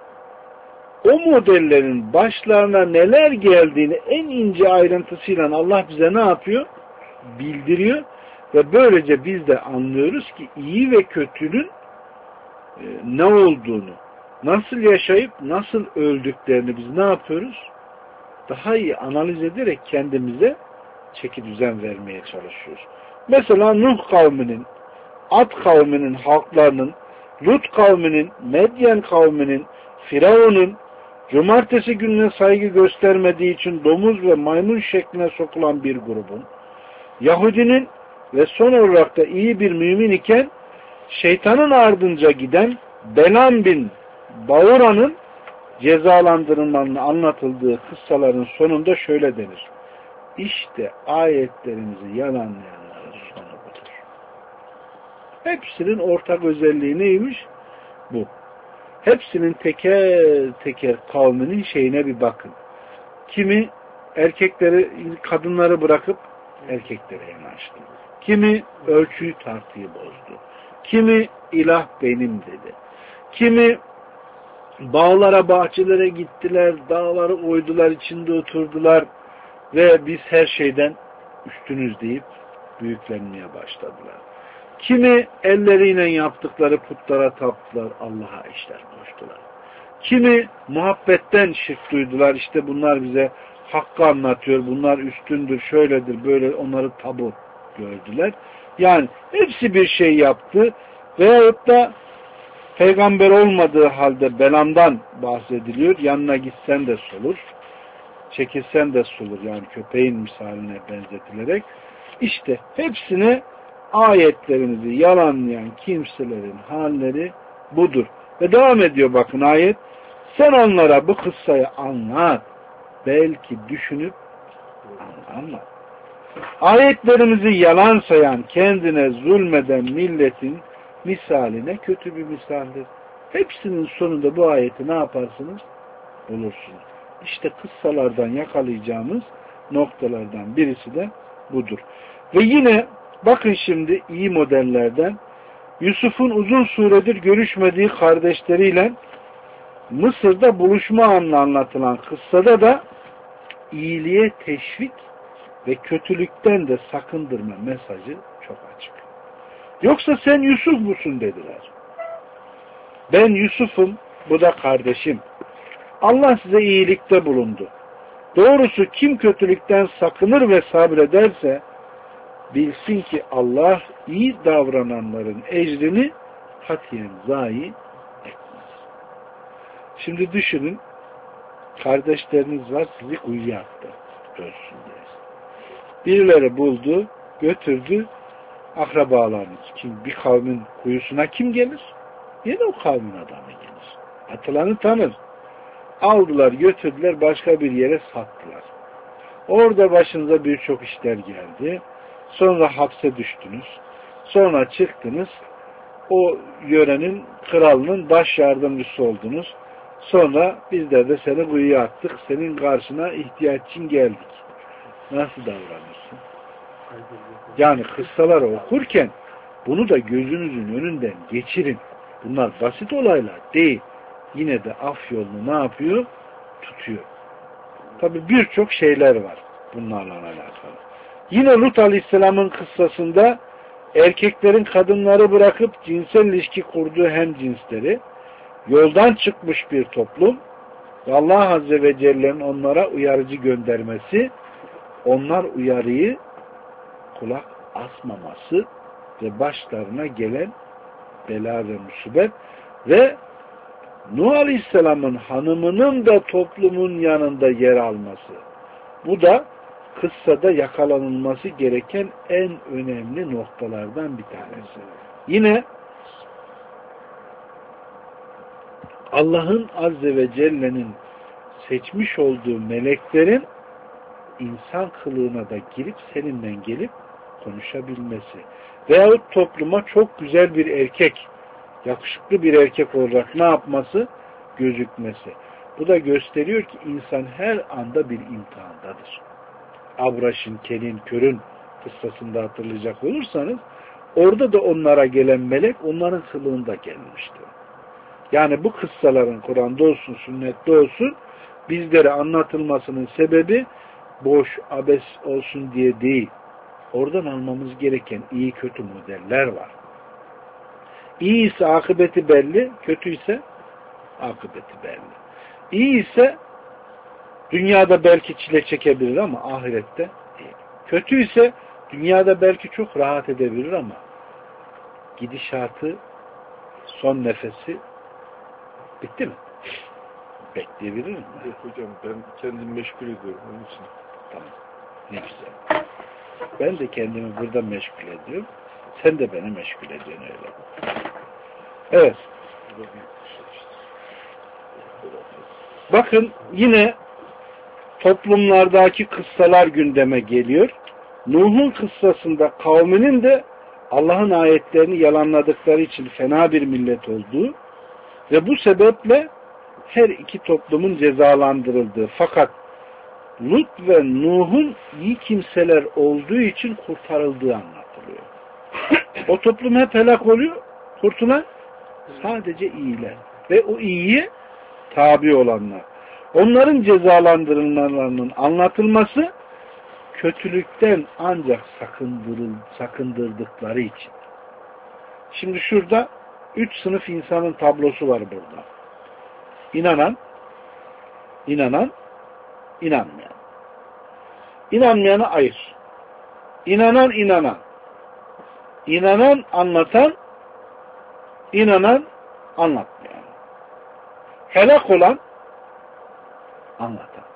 [SPEAKER 1] o modellerin başlarına neler geldiğini en ince ayrıntısıyla Allah bize ne yapıyor? Bildiriyor ve böylece biz de anlıyoruz ki iyi ve kötünün e, ne olduğunu, nasıl yaşayıp nasıl öldüklerini biz ne yapıyoruz? Daha iyi analiz ederek kendimize çeki düzen vermeye çalışıyoruz. Mesela Nuh kavminin, Ad kavminin halklarının, Lut kavminin, Medyen kavminin, Firavun'un cumartesi gününe saygı göstermediği için domuz ve maymun şekline sokulan bir grubun, Yahudinin ve son olarak da iyi bir mümin iken şeytanın ardınca giden Belam bin Baura'nın cezalandırılmanın anlatıldığı kıssaların sonunda şöyle denir. İşte ayetlerimizi yalanlayanların sonu budur. Hepsinin ortak özelliği neymiş? Bu. Hepsinin teker teker kavminin şeyine bir bakın. Kimi erkekleri, kadınları bırakıp erkeklere yanaştı. Kimi ölçüyü tartıyı bozdu. Kimi ilah benim dedi. Kimi bağlara, bahçelere gittiler, dağları oydular, içinde oturdular ve biz her şeyden üstünüz deyip büyüklenmeye başladılar. Kimi elleriyle yaptıkları putlara taptılar, Allah'a işler koştular. Kimi muhabbetten şirk duydular, işte bunlar bize hakkı anlatıyor, bunlar üstündür, şöyledir, böyle onları tabu gördüler. Yani hepsi bir şey yaptı veyahut da peygamber olmadığı halde Belam'dan bahsediliyor. Yanına gitsen de solur, çekilsen de solur. Yani köpeğin misaline benzetilerek. İşte hepsine ayetlerimizi yalanlayan kimselerin halleri budur. Ve devam ediyor bakın ayet. Sen onlara bu kıssayı anlat. Belki düşünüp anlat. Ayetlerimizi yalan sayan, kendine zulmeden milletin misaline kötü bir misaldir. Hepsinin sonunda bu ayeti ne yaparsınız? Bulursunuz. İşte kıssalardan yakalayacağımız noktalardan birisi de budur. Ve yine bakın şimdi iyi modellerden Yusuf'un uzun süredir görüşmediği kardeşleriyle Mısır'da buluşma anı anlatılan kıssada da iyiliğe teşvik ve kötülükten de sakındırma mesajı çok açık. Yoksa sen Yusuf musun dediler. Ben Yusuf'um, bu da kardeşim. Allah size iyilikte bulundu. Doğrusu kim kötülükten sakınır ve sabrederse bilsin ki Allah iyi davrananların ecrini katiyen zayi etmez. Şimdi düşünün, kardeşleriniz var, sizi kuyuya attı. Ölsün diye. Birileri buldu, götürdü, akrabalarınız. Kim, bir kavmin kuyusuna kim gelir? Yine o kavmin adamı gelir. Atılanı tanır. Aldılar, götürdüler, başka bir yere sattılar. Orada başınıza birçok işler geldi. Sonra hapse düştünüz. Sonra çıktınız. o yörenin kralının baş yardımcısı oldunuz. Sonra bizler de seni kuyuya attık. Senin karşına ihtiyaç için geldik. Nasıl davranırsın? Yani kıssaları okurken bunu da gözünüzün önünden geçirin. Bunlar basit olaylar değil. Yine de af yolunu ne yapıyor? Tutuyor. Tabi birçok şeyler var bunlarla alakalı. Yine Lut Aleyhisselam'ın kıssasında erkeklerin kadınları bırakıp cinsel ilişki kurduğu hem cinsleri, yoldan çıkmış bir toplum ve Allah Azze ve Celle'nin onlara uyarıcı göndermesi, onlar uyarıyı kulak asmaması ve başlarına gelen bela ve musibet ve Nuh Aleyhisselam'ın hanımının da toplumun yanında yer alması. Bu da kıssada yakalanılması gereken en önemli noktalardan bir tanesi. Yine Allah'ın Azze ve Celle'nin seçmiş olduğu meleklerin insan kılığına da girip seninle gelip konuşabilmesi. Veyahut topluma çok güzel bir erkek, yakışıklı bir erkek olarak ne yapması? Gözükmesi. Bu da gösteriyor ki insan her anda bir imtihandadır. Abraş'ın, Kelin, Kör'ün kıssasında hatırlayacak olursanız orada da onlara gelen melek onların kılığında gelmişti. Yani bu kıssaların Kur'an'da olsun, sünnette olsun bizlere anlatılmasının sebebi boş, abes olsun diye değil. Oradan almamız gereken iyi kötü modeller var. İyi ise akıbeti belli, kötü ise akıbeti belli. İyi ise dünyada belki çile çekebilir ama ahirette değil. Kötü ise dünyada belki çok rahat edebilir ama gidişatı, son nefesi bitti mi? Bekleyebilir mi?
[SPEAKER 2] Yok hocam, ben kendimi meşgul ediyorum onun için.
[SPEAKER 1] Tamam. Ne güzel. Ben de kendimi burada meşgul ediyorum. Sen de beni meşgul ediyorsun öyle. Evet. Bakın yine toplumlardaki kıssalar gündeme geliyor. Nuh'un kıssasında kavminin de Allah'ın ayetlerini yalanladıkları için fena bir millet olduğu ve bu sebeple her iki toplumun cezalandırıldığı, fakat Lut ve Nuh'un iyi kimseler olduğu için kurtarıldığı anlatılıyor. O toplum hep helak oluyor, kurtulan sadece iyiler ve o iyiye tabi olanlar. Onların cezalandırılmalarının anlatılması kötülükten ancak sakındırdıkları için. Şimdi şurada üç sınıf insanın tablosu var burada. İnanan, inanan, inanmayan. İnanmayanı ayır. İnanan, inanan. İnanan, anlatan, inanan, anlatmayan. Helak olan, anlatan.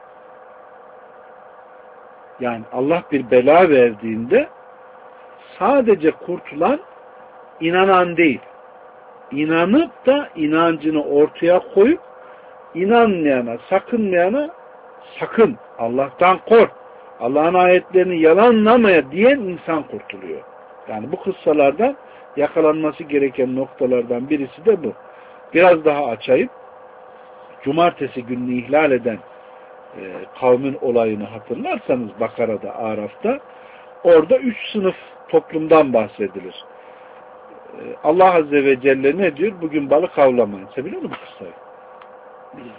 [SPEAKER 1] Yani Allah bir bela verdiğinde sadece kurtulan inanan değil. İnanıp da inancını ortaya koyup inanmayana, sakınmayana sakın, Allah'tan kork, Allah'ın ayetlerini yalanlamaya diyen insan kurtuluyor. Yani bu kıssalardan yakalanması gereken noktalardan birisi de bu. Biraz daha açayım. Cumartesi gününü ihlal eden e, kavmin olayını hatırlarsanız Bakara'da, Araf'ta orada üç sınıf toplumdan bahsedilir. E, Allah Azze ve Celle ne diyor? Bugün balık avlamayın. Sen biliyor musun bu kıssayı? Biliyorum.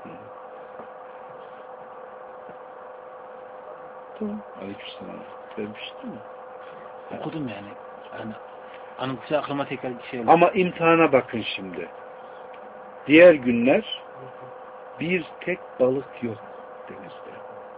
[SPEAKER 1] Tamam. Aleykümselam. Vermiştin mi?
[SPEAKER 3] Okudum yani. Yani anlatıcı aklıma tekrar bir şey oldu.
[SPEAKER 1] Ama imtihana bakın şimdi. Diğer günler bir tek balık yok denizde.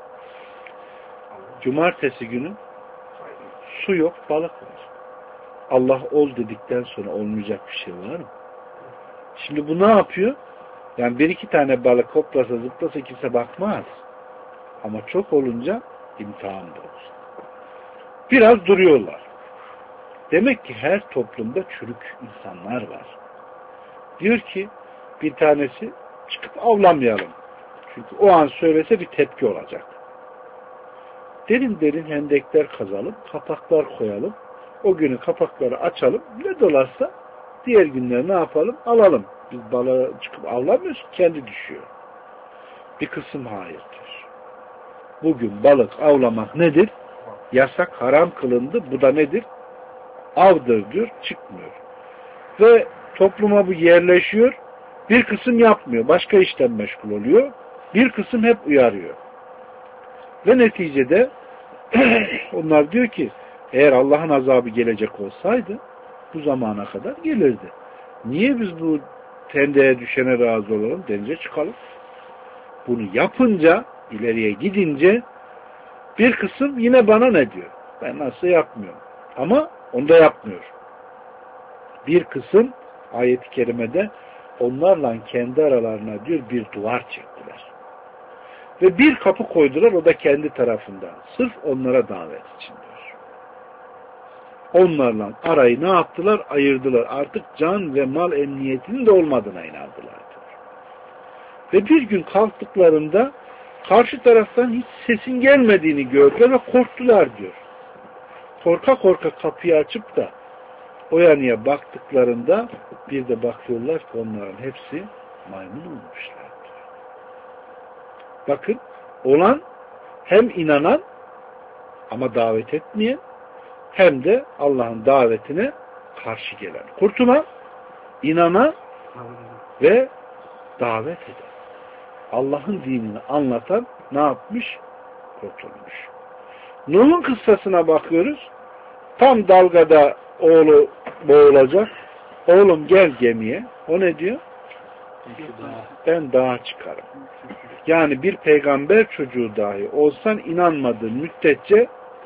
[SPEAKER 1] Cumartesi günü su yok, balık var. Allah ol dedikten sonra olmayacak bir şey var mı? Şimdi bu ne yapıyor? Yani bir iki tane balık hoplasa zıplasa kimse bakmaz. Ama çok olunca imtihan da olur. Biraz duruyorlar. Demek ki her toplumda çürük insanlar var. Diyor ki bir tanesi çıkıp avlamayalım. Çünkü o an söylese bir tepki olacak. Derin derin hendekler kazalım, kapaklar koyalım. O günü kapakları açalım. Ne dolarsa Diğer günler ne yapalım? Alalım. Biz balığa çıkıp avlamıyoruz. Kendi düşüyor. Bir kısım hayırdır. Bugün balık avlamak nedir? Yasak, haram kılındı. Bu da nedir? Avdır diyor. Çıkmıyor. Ve topluma bu yerleşiyor. Bir kısım yapmıyor. Başka işten meşgul oluyor. Bir kısım hep uyarıyor. Ve neticede onlar diyor ki eğer Allah'ın azabı gelecek olsaydı bu zamana kadar gelirdi. Niye biz bu tendeye düşene razı olalım? Denize çıkalım. Bunu yapınca, ileriye gidince bir kısım yine bana ne diyor? Ben nasıl yapmıyorum. Ama onda yapmıyor. Bir kısım ayet-i kerimede onlarla kendi aralarına diyor bir duvar çektiler. Ve bir kapı koydular, o da kendi tarafından. Sırf onlara davet için diyor. Onlarla arayı ne yaptılar? Ayırdılar. Artık can ve mal emniyetinin de olmadığına inandılar diyor. Ve bir gün kalktıklarında karşı taraftan hiç sesin gelmediğini gördüler ve korktular diyor. Korka korka kapıyı açıp da o yanıya baktıklarında bir de bakıyorlar ki onların hepsi maymun olmuşlar. Bakın, olan hem inanan ama davet etmeyen hem de Allah'ın davetine karşı gelen. Kurtulan, inanan ve davet eden. Allah'ın dinini anlatan ne yapmış? Kurtulmuş. Nuh'un kıssasına bakıyoruz. Tam dalgada oğlu boğulacak. Oğlum gel gemiye. O ne diyor? Ben dağa çıkarım. Yani bir peygamber çocuğu dahi olsan inanmadığın müddetçe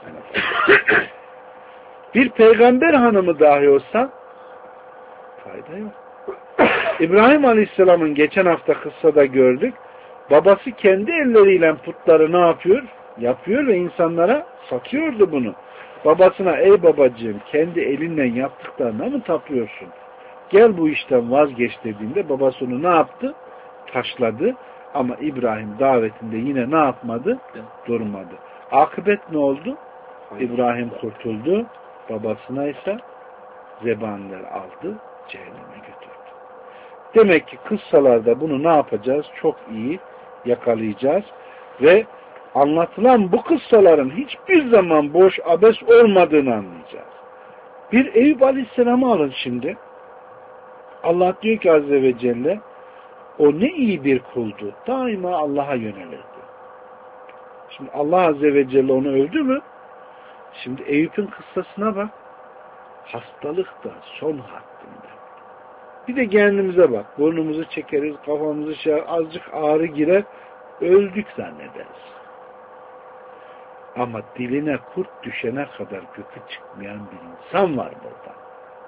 [SPEAKER 1] bir peygamber hanımı dahi olsan fayda yok. İbrahim Aleyhisselam'ın geçen hafta kıssada gördük. Babası kendi elleriyle putları ne yapıyor? Yapıyor ve insanlara satıyordu bunu. Babasına ey babacığım kendi elinle yaptıklarına mı tapıyorsun? Gel bu işten vazgeç dediğinde babası onu ne yaptı? Taşladı. Ama İbrahim davetinde yine ne yapmadı? Durmadı. Akıbet ne oldu? İbrahim kurtuldu. Babasına ise zebaniler aldı. Cehenneme götürdü. Demek ki kıssalarda bunu ne yapacağız? Çok iyi yakalayacağız. Ve anlatılan bu kıssaların hiçbir zaman boş abes olmadığını anlayacağız. Bir Eyüp Aleyhisselam'ı alın şimdi. Allah diyor ki Azze ve Celle o ne iyi bir kuldu. Daima Allah'a yönelirdi. Şimdi Allah Azze ve Celle onu övdü mü? Şimdi Eyüp'ün kıssasına bak. Hastalık da son haddinde. Bir de kendimize bak. Burnumuzu çekeriz, kafamızı şey, azıcık ağrı girer, öldük zannederiz. Ama diline kurt düşene kadar gökü çıkmayan bir insan var burada.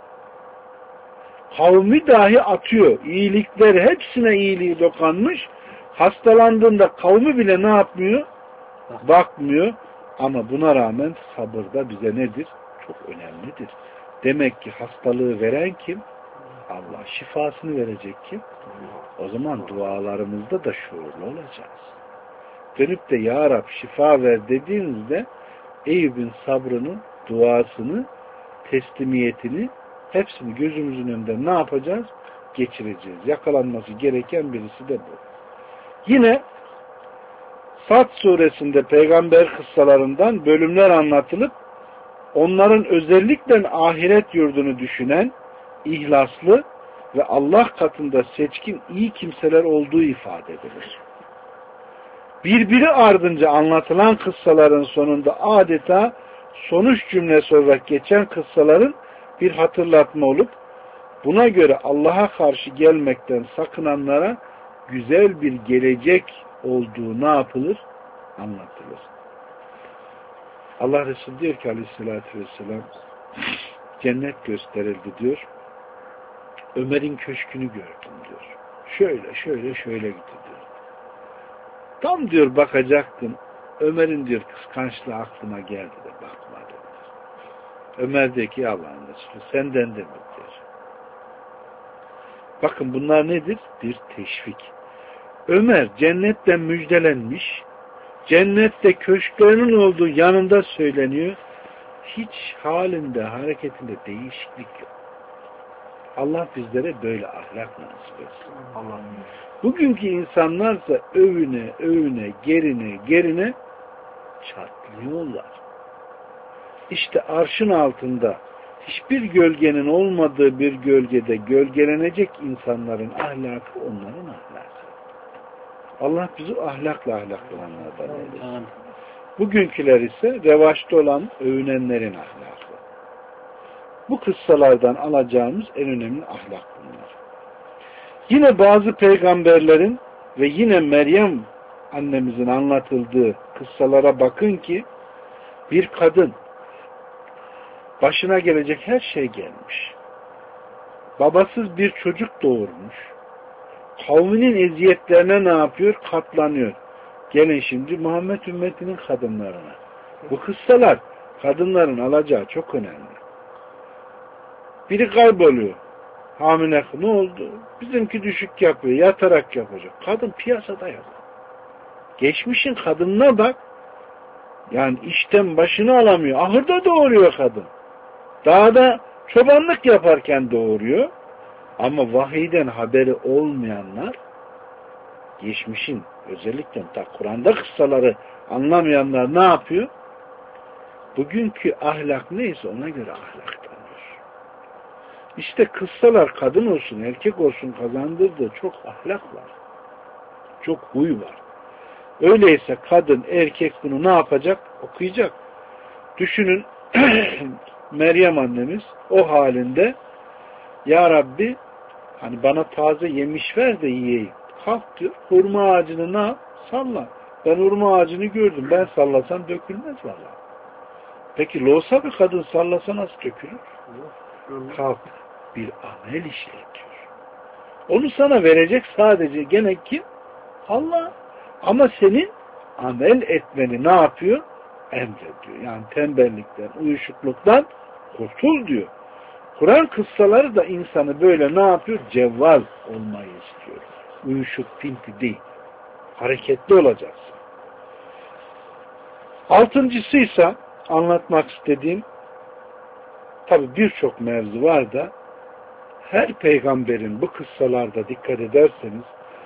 [SPEAKER 1] Kavmi dahi atıyor. İyilikleri hepsine iyiliği dokanmış. Hastalandığında kavmi bile ne yapmıyor? Bakmıyor. Ama buna rağmen sabır da bize nedir? Çok önemlidir. Demek ki hastalığı veren kim? Allah. Şifasını verecek kim? O zaman dualarımızda da şuurlu olacağız. Dönüp de Ya Rab şifa ver dediğinizde Eyüp'ün sabrını, duasını, teslimiyetini hepsini gözümüzün önünde ne yapacağız? Geçireceğiz. Yakalanması gereken birisi de bu. Yine Sad suresinde peygamber kıssalarından bölümler anlatılıp onların özellikle ahiret yurdunu düşünen, ihlaslı ve Allah katında seçkin iyi kimseler olduğu ifade edilir. Birbiri ardınca anlatılan kıssaların sonunda adeta sonuç cümlesi olarak geçen kıssaların bir hatırlatma olup buna göre Allah'a karşı gelmekten sakınanlara güzel bir gelecek olduğu ne yapılır? Anlatılır. Allah Resulü diyor ki aleyhissalatü vesselam cennet gösterildi diyor. Ömer'in köşkünü gördüm diyor. Şöyle şöyle şöyle gitti diyor. Tam diyor bakacaktım. Ömer'in diyor kıskançlığı aklıma geldi de bakmadım. Ömer'deki Allah'ın Resulü senden de mi diyor. Bakın bunlar nedir? Bir teşvik. Ömer cennetten müjdelenmiş. Cennette köşklerinin olduğu yanında söyleniyor. Hiç halinde, hareketinde değişiklik yok. Allah bizlere böyle ahlak nasip etsin.
[SPEAKER 2] Allah'ım.
[SPEAKER 1] Bugünkü insanlarsa övüne, övüne, gerine, gerine çatlıyorlar. İşte arşın altında hiçbir gölgenin olmadığı bir gölgede gölgelenecek insanların ahlakı onların ahlakı. Allah bizi ahlakla ahlaklananlardan eylesin. Bugünküler ise revaçta olan övünenlerin ahlakı. Bu kıssalardan alacağımız en önemli ahlak bunlar. Yine bazı peygamberlerin ve yine Meryem annemizin anlatıldığı kıssalara bakın ki bir kadın başına gelecek her şey gelmiş. Babasız bir çocuk doğurmuş. Kavminin eziyetlerine ne yapıyor? Katlanıyor. Gelin şimdi Muhammed ümmetinin kadınlarına. Bu kıssalar kadınların alacağı çok önemli. Biri kayboluyor. Hamile ne oldu? Bizimki düşük yapıyor. Yatarak yapacak. Kadın piyasada yok. Geçmişin kadınına bak. Yani işten başını alamıyor. Ahırda doğuruyor kadın. Dağda çobanlık yaparken doğuruyor. Ama vahiyden haberi olmayanlar geçmişin özellikle ta Kur'an'da kıssaları anlamayanlar ne yapıyor? Bugünkü ahlak neyse ona göre ahlaklanıyor. İşte kıssalar kadın olsun erkek olsun kazandırdığı çok ahlak var. Çok huy var. Öyleyse kadın erkek bunu ne yapacak? Okuyacak. Düşünün Meryem annemiz o halinde Ya Rabbi hani bana taze yemiş ver de yiyeyim. Kalk diyor. Hurma ağacını ne yap? Salla. Ben hurma ağacını gördüm. Ben sallasam dökülmez valla. Peki loğusa bir kadın sallasa nasıl dökülür? Kalk. Bir amel işlet diyor. Onu sana verecek sadece gene kim? Allah. Ama senin amel etmeni ne yapıyor? Emrediyor. Yani tembellikten, uyuşukluktan kurtul diyor. Kur'an kıssaları da insanı böyle ne yapıyor? Cevval olmayı istiyor. Uyuşuk, pinti değil. Hareketli olacaksın. Altıncısıysa anlatmak istediğim tabi birçok mevzu var da her peygamberin bu kıssalarda dikkat ederseniz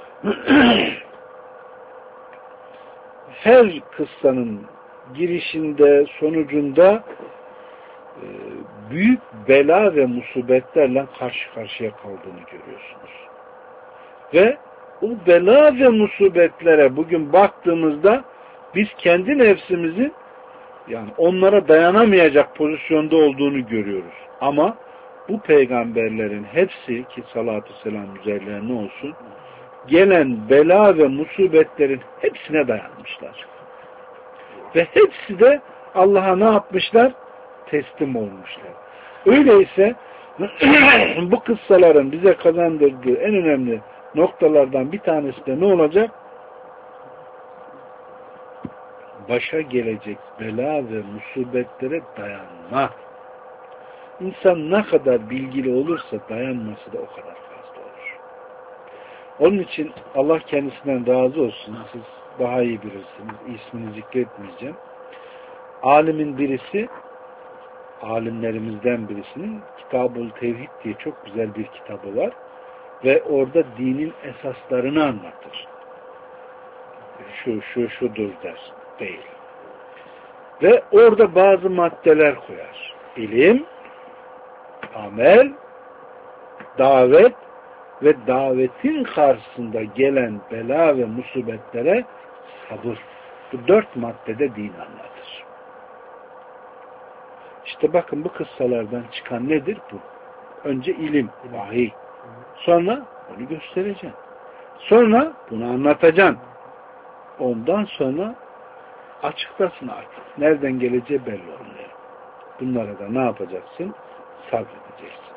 [SPEAKER 1] her kıssanın girişinde, sonucunda e, büyük bela ve musibetlerle karşı karşıya kaldığını görüyorsunuz. Ve o bela ve musibetlere bugün baktığımızda biz kendi nefsimizin yani onlara dayanamayacak pozisyonda olduğunu görüyoruz. Ama bu peygamberlerin hepsi ki salatü selam üzerlerine olsun gelen bela ve musibetlerin hepsine dayanmışlar. Ve hepsi de Allah'a ne yapmışlar? Teslim olmuşlar. Öyleyse bu kıssaların bize kazandırdığı en önemli noktalardan bir tanesi de ne olacak? Başa gelecek bela ve musibetlere dayanma. İnsan ne kadar bilgili olursa dayanması da o kadar fazla olur. Onun için Allah kendisinden razı olsun. Siz daha iyi bilirsiniz. İsmini zikretmeyeceğim. Alimin birisi, alimlerimizden birisinin Kitab-ül Tevhid diye çok güzel bir kitabı var. Ve orada dinin esaslarını anlatır. Şu, şu, şudur der. Değil. Ve orada bazı maddeler koyar. İlim, amel, davet ve davetin karşısında gelen bela ve musibetlere sabır. Bu dört maddede din anlatır. İşte bakın bu kıssalardan çıkan nedir bu? Önce ilim, vahiy. Sonra onu göstereceksin. Sonra bunu anlatacaksın. Ondan sonra açıklasın artık. Nereden geleceği belli olmuyor. Bunlara da ne yapacaksın? Sabredeceksin.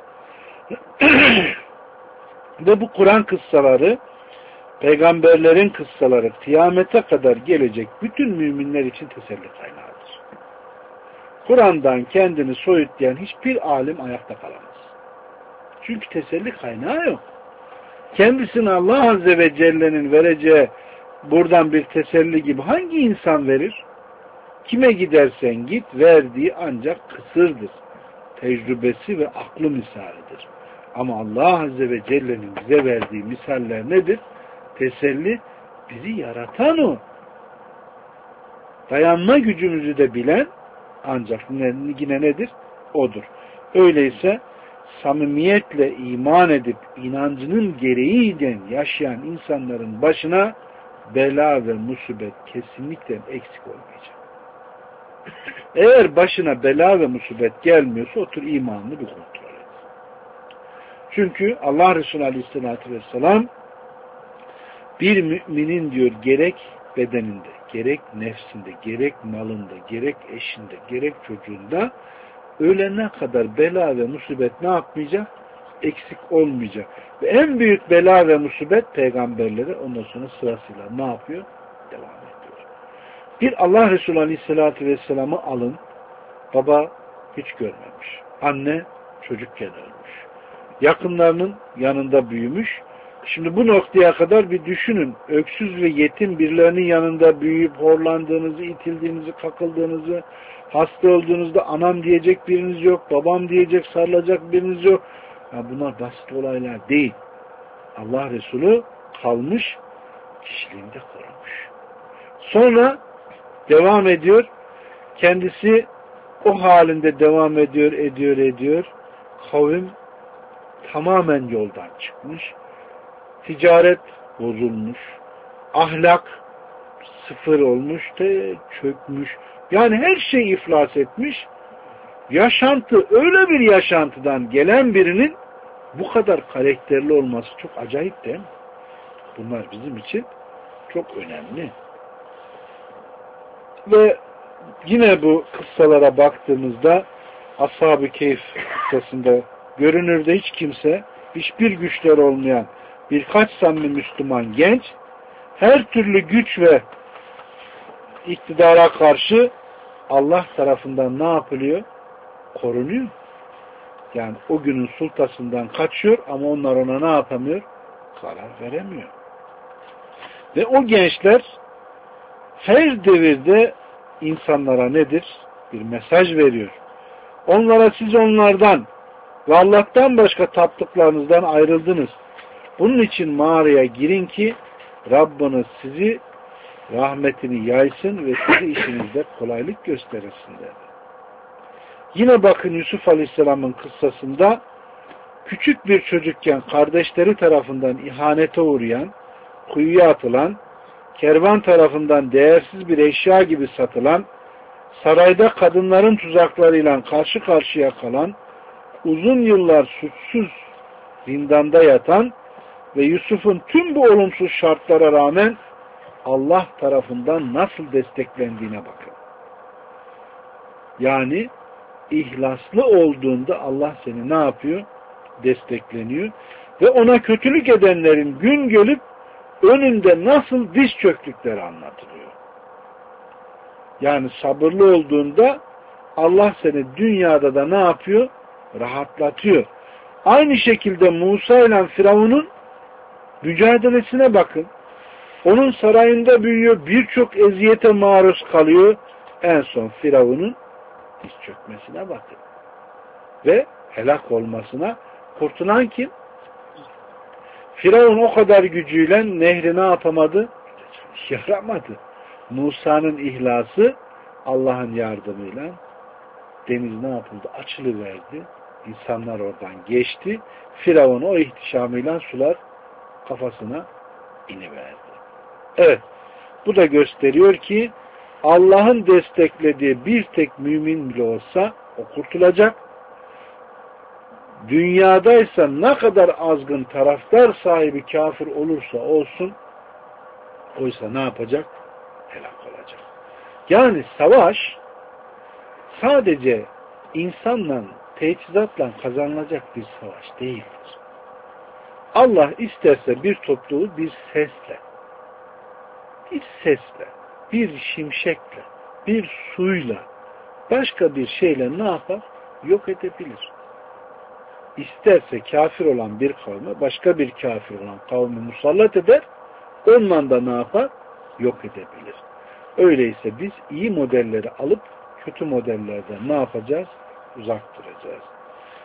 [SPEAKER 1] Ve bu Kur'an kıssaları, peygamberlerin kıssaları kıyamete kadar gelecek bütün müminler için teselli kaynağıdır. Kur'an'dan kendini soyutlayan hiçbir alim ayakta kalamaz. Çünkü teselli kaynağı yok. Kendisine Allah Azze ve Celle'nin vereceği buradan bir teselli gibi hangi insan verir? Kime gidersen git verdiği ancak kısırdır. Tecrübesi ve aklı misalidir. Ama Allah Azze ve Celle'nin bize verdiği misaller nedir? Teselli, bizi yaratan o. Dayanma gücümüzü de bilen ancak yine nedir? Odur. Öyleyse samimiyetle iman edip inancının gereğiyle yaşayan insanların başına bela ve musibet kesinlikle eksik olmayacak. Eğer başına bela ve musibet gelmiyorsa otur imanını bir kontrol et. Çünkü Allah Resulü Aleyhisselatü Vesselam bir müminin diyor gerek bedeninde, gerek nefsinde, gerek malında, gerek eşinde, gerek çocuğunda ölene kadar bela ve musibet ne yapmayacak? Eksik olmayacak. Ve en büyük bela ve musibet peygamberlere ondan sonra sırasıyla ne yapıyor? Devam ediyor. Bir Allah Resulü Aleyhisselatü Vesselam'ı alın. Baba hiç görmemiş. Anne çocukken ölmüş. Yakınlarının yanında büyümüş. Şimdi bu noktaya kadar bir düşünün. Öksüz ve yetim birilerinin yanında büyüyüp horlandığınızı, itildiğinizi, kakıldığınızı, hasta olduğunuzda anam diyecek biriniz yok, babam diyecek, sarılacak biriniz yok. Ya bunlar basit olaylar değil. Allah Resulü kalmış, kişiliğinde korumuş. Sonra devam ediyor. Kendisi o halinde devam ediyor, ediyor, ediyor. Kavim tamamen yoldan çıkmış. Ticaret bozulmuş. Ahlak sıfır olmuş da çökmüş. Yani her şey iflas etmiş. Yaşantı öyle bir yaşantıdan gelen birinin bu kadar karakterli olması çok acayip değil mi? Bunlar bizim için çok önemli. Ve yine bu kıssalara baktığımızda Ashab-ı Keyf kıssasında görünürde hiç kimse, hiçbir güçleri olmayan birkaç samimi Müslüman genç her türlü güç ve iktidara karşı Allah tarafından ne yapılıyor? Korunuyor. Yani o günün sultasından kaçıyor ama onlar ona ne yapamıyor? Zarar veremiyor. Ve o gençler her devirde insanlara nedir? Bir mesaj veriyor. Onlara siz onlardan ve Allah'tan başka taptıklarınızdan ayrıldınız. Bunun için mağaraya girin ki Rabbiniz sizi rahmetini yaysın ve sizi işinizde kolaylık gösterirsin dedi. Yine bakın Yusuf Aleyhisselam'ın kıssasında küçük bir çocukken kardeşleri tarafından ihanete uğrayan, kuyuya atılan, kervan tarafından değersiz bir eşya gibi satılan, sarayda kadınların tuzaklarıyla karşı karşıya kalan, uzun yıllar suçsuz zindanda yatan ve Yusuf'un tüm bu olumsuz şartlara rağmen Allah tarafından nasıl desteklendiğine bakın. Yani ihlaslı olduğunda Allah seni ne yapıyor? Destekleniyor. Ve ona kötülük edenlerin gün gelip önünde nasıl diz çöktükleri anlatılıyor. Yani sabırlı olduğunda Allah seni dünyada da ne yapıyor? Rahatlatıyor. Aynı şekilde Musa ile Firavun'un mücadelesine bakın. Onun sarayında büyüyor, birçok eziyete maruz kalıyor. En son Firavun'un diz çökmesine bakın. Ve helak olmasına kurtulan kim? Firavun o kadar gücüyle nehri ne yapamadı? Yaramadı. Musa'nın ihlası Allah'ın yardımıyla deniz ne yapıldı? Açılıverdi. İnsanlar oradan geçti. Firavun o ihtişamıyla sular kafasına iniverdi. Evet. Bu da gösteriyor ki Allah'ın desteklediği bir tek mümin bile olsa o kurtulacak. Dünyadaysa ne kadar azgın taraftar sahibi kafir olursa olsun oysa ne yapacak? Helak olacak. Yani savaş sadece insanla, teçhizatla kazanılacak bir savaş değildir. Allah isterse bir topluluğu bir sesle, bir sesle, bir şimşekle, bir suyla, başka bir şeyle ne yapar? Yok edebilir. İsterse kafir olan bir kavme başka bir kafir olan kavmi musallat eder, onunla da ne yapar? Yok edebilir. Öyleyse biz iyi modelleri alıp kötü modellerden ne yapacağız? Uzak duracağız.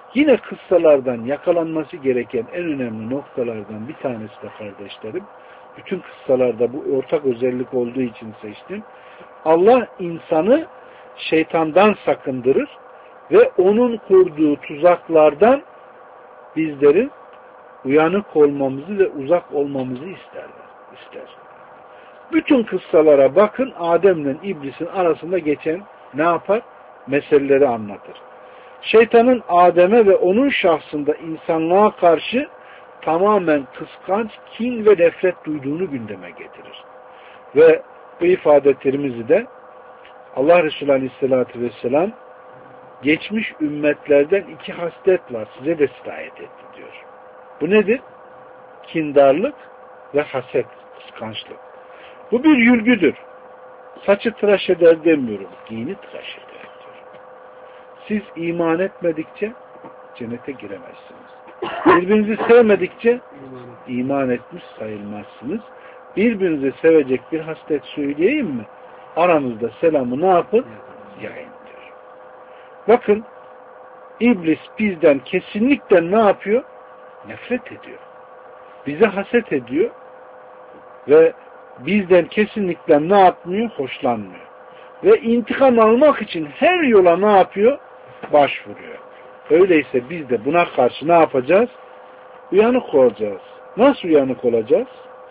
[SPEAKER 1] Yine kıssalardan yakalanması gereken en önemli noktalardan bir tanesi de kardeşlerim, bütün kıssalarda bu ortak özellik olduğu için seçtim. Allah insanı şeytandan sakındırır ve onun kurduğu tuzaklardan bizlerin uyanık olmamızı ve uzak olmamızı isterler. ister. Bütün kıssalara bakın, Adem'le İblis'in arasında geçen ne yapar? Meseleleri anlatır. Şeytanın Adem'e ve onun şahsında insanlığa karşı tamamen kıskanç, kin ve nefret duyduğunu gündeme getirir. Ve bu ifade Tirmizi'de Allah Resulü Aleyhisselatü Vesselam geçmiş ümmetlerden iki haslet var. Size de sirayet etti diyor. Bu nedir? Kindarlık ve haset, kıskançlık. Bu bir yülgüdür. Saçı tıraş eder demiyorum. Dini tıraş eder diyor. Siz iman etmedikçe cennete giremezsiniz. Birbirinizi sevmedikçe iman etmiş sayılmazsınız. Birbirinizi sevecek bir haslet söyleyeyim mi? Aranızda selamı ne yapın? Yayın diyor. Bakın, İblis bizden kesinlikle ne yapıyor? Nefret ediyor. Bize haset ediyor ve bizden kesinlikle ne yapmıyor? Hoşlanmıyor. Ve intikam almak için her yola ne yapıyor? Başvuruyor. Öyleyse biz de buna karşı ne yapacağız? Uyanık olacağız. Nasıl uyanık olacağız?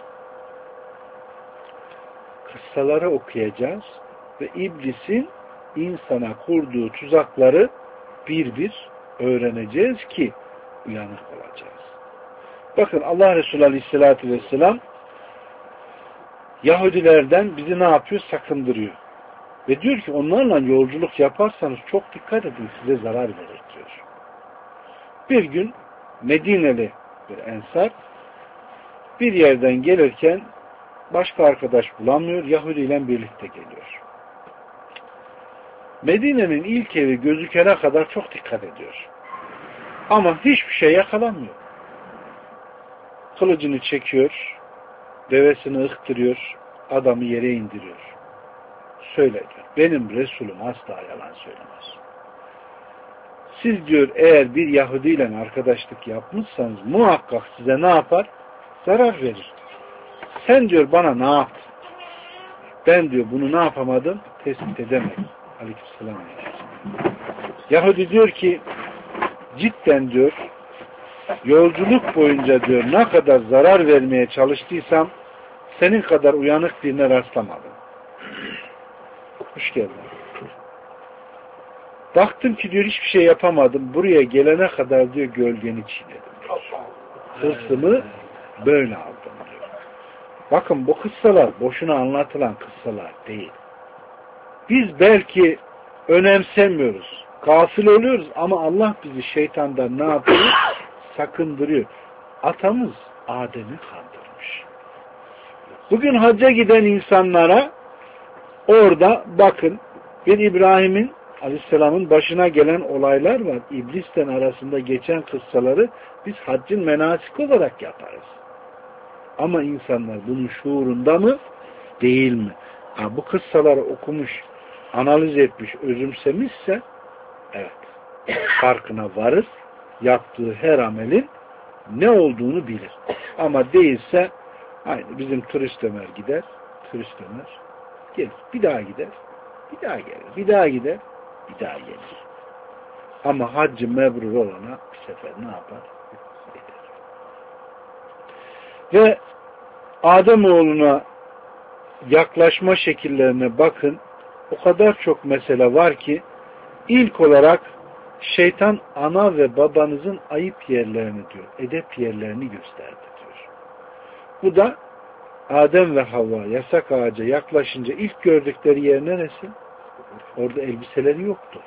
[SPEAKER 1] Kıssaları okuyacağız ve İblisin insana kurduğu tuzakları bir bir öğreneceğiz ki uyanık olacağız. Bakın Allah Resulü Aleyhisselatü Vesselam Yahudilerden bizi ne yapıyor? Sakındırıyor. Ve diyor ki onlarla yolculuk yaparsanız çok dikkat edin, size zarar verir diyor. Bir gün Medineli bir ensar bir yerden gelirken başka arkadaş bulamıyor, Yahudi ile birlikte geliyor. Medine'nin ilk evi gözükene kadar çok dikkat ediyor. Ama hiçbir şey yakalanmıyor. Kılıcını çekiyor, devesini ıhtırıyor, adamı yere indiriyor. Söyle diyor, benim Resulüm asla yalan söylemez. Siz diyor eğer bir Yahudi ile arkadaşlık yapmışsanız muhakkak size ne yapar? Zarar verir. Sen diyor bana ne yaptın? Ben diyor bunu ne yapamadım? Tespit edemedim. Aleykümselam. Yahudi diyor ki cidden diyor yolculuk boyunca diyor ne kadar zarar vermeye çalıştıysam senin kadar uyanık birine rastlamadım. Hoş geldin. Baktım ki diyor hiçbir şey yapamadım. Buraya gelene kadar diyor gölgeni çiğnedim. Hırsımı böyle aldım diyor. Bakın bu kıssalar boşuna anlatılan kıssalar değil. Biz belki önemsemiyoruz. Gafil oluyoruz ama Allah bizi şeytandan ne yapıyor? Sakındırıyor. Atamız Adem'i kandırmış. Bugün hacca giden insanlara orada bakın bir İbrahim'in Aleyhisselam'ın başına gelen olaylar var. İblis'ten arasında geçen kıssaları biz haccın menasik olarak yaparız. Ama insanlar bunun şuurunda mı? Değil mi? Ha, bu kıssaları okumuş, analiz etmiş, özümsemişse evet, farkına varır. Yaptığı her amelin ne olduğunu bilir. Ama değilse aynı bizim turist Ömer gider, turist Ömer gelir. Bir daha gider, bir daha gelir. Bir daha gider, bir daha gelir. Ama haccı mebrur olana bir sefer ne yapar? Gider. Ve Ademoğluna yaklaşma şekillerine bakın. O kadar çok mesele var ki ilk olarak şeytan ana ve babanızın ayıp yerlerini diyor, edep yerlerini gösterdi diyor. Bu da Adem ve Havva yasak ağaca yaklaşınca ilk gördükleri yer neresi? Orada elbiseleri yoktu.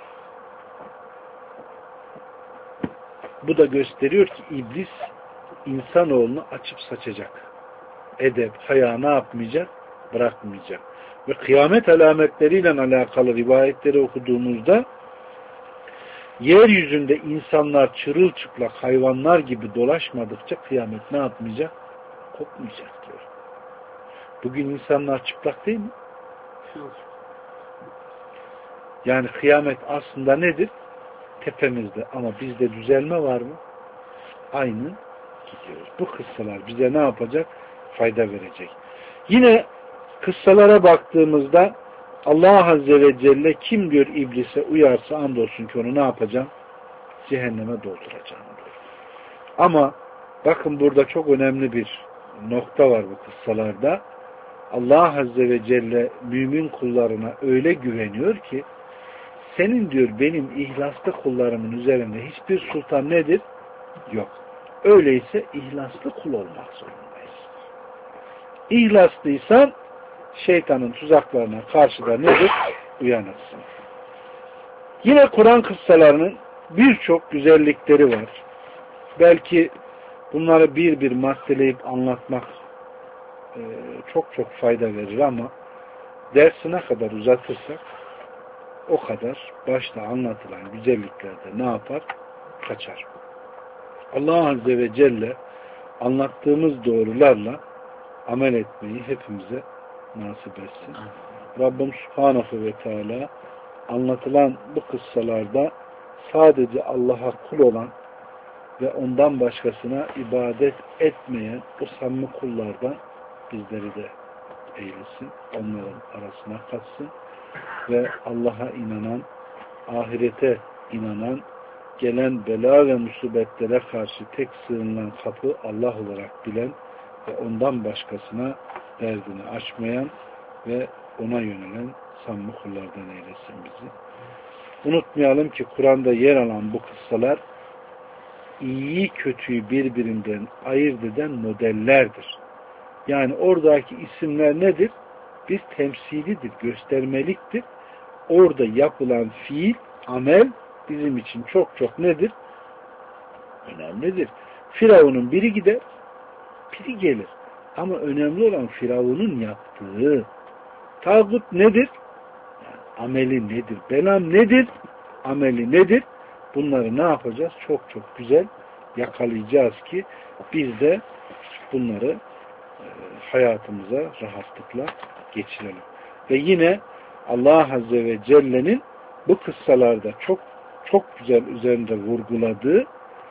[SPEAKER 1] Bu da gösteriyor ki iblis insanoğlunu açıp saçacak. Edep, haya ne yapmayacak? Bırakmayacak. Ve kıyamet alametleriyle alakalı rivayetleri okuduğumuzda yeryüzünde insanlar çırılçıplak hayvanlar gibi dolaşmadıkça kıyamet ne yapmayacak? Kopmayacak diyor. Bugün insanlar çıplak değil mi? Yani kıyamet aslında nedir? tepemizde ama bizde düzelme var mı? Aynı gidiyoruz. Bu kıssalar bize ne yapacak? Fayda verecek. Yine kıssalara baktığımızda Allah Azze ve Celle kim diyor iblise uyarsa andolsun ki onu ne yapacağım? Cehenneme dolduracağım diyor. Ama bakın burada çok önemli bir nokta var bu kıssalarda. Allah Azze ve Celle mümin kullarına öyle güveniyor ki senin diyor benim ihlaslı kullarımın üzerinde hiçbir sultan nedir? Yok. Öyleyse ihlaslı kul olmak zorundayız. İhlaslıysan şeytanın tuzaklarına karşı da nedir? Uyanırsın. Yine Kur'an kıssalarının birçok güzellikleri var. Belki bunları bir bir maddeleyip anlatmak e, çok çok fayda verir ama dersine kadar uzatırsak o kadar başta anlatılan güzelliklerde ne yapar? Kaçar. Allah Azze ve Celle anlattığımız doğrularla amel etmeyi hepimize nasip etsin. Rabbim Subhanahu ve Teala anlatılan bu kıssalarda sadece Allah'a kul olan ve ondan başkasına ibadet etmeyen o samimi kullardan bizleri de eylesin. Onların arasına katsın ve Allah'a inanan, ahirete inanan, gelen bela ve musibetlere karşı tek sığınılan kapı Allah olarak bilen ve ondan başkasına derdini açmayan ve ona yönelen samimi kullardan eylesin bizi. Unutmayalım ki Kur'an'da yer alan bu kıssalar iyiyi kötüyü birbirinden ayırt eden modellerdir. Yani oradaki isimler nedir? Bir temsilidir, göstermeliktir. Orada yapılan fiil, amel bizim için çok çok nedir? Önemlidir. Firavun'un biri gider, biri gelir. Ama önemli olan Firavun'un yaptığı. Tağut nedir? Yani ameli nedir? Belam nedir? Ameli nedir? Bunları ne yapacağız? Çok çok güzel yakalayacağız ki biz de bunları e, hayatımıza rahatlıkla geçirelim. Ve yine Allah Azze ve Celle'nin bu kıssalarda çok çok güzel üzerinde vurguladığı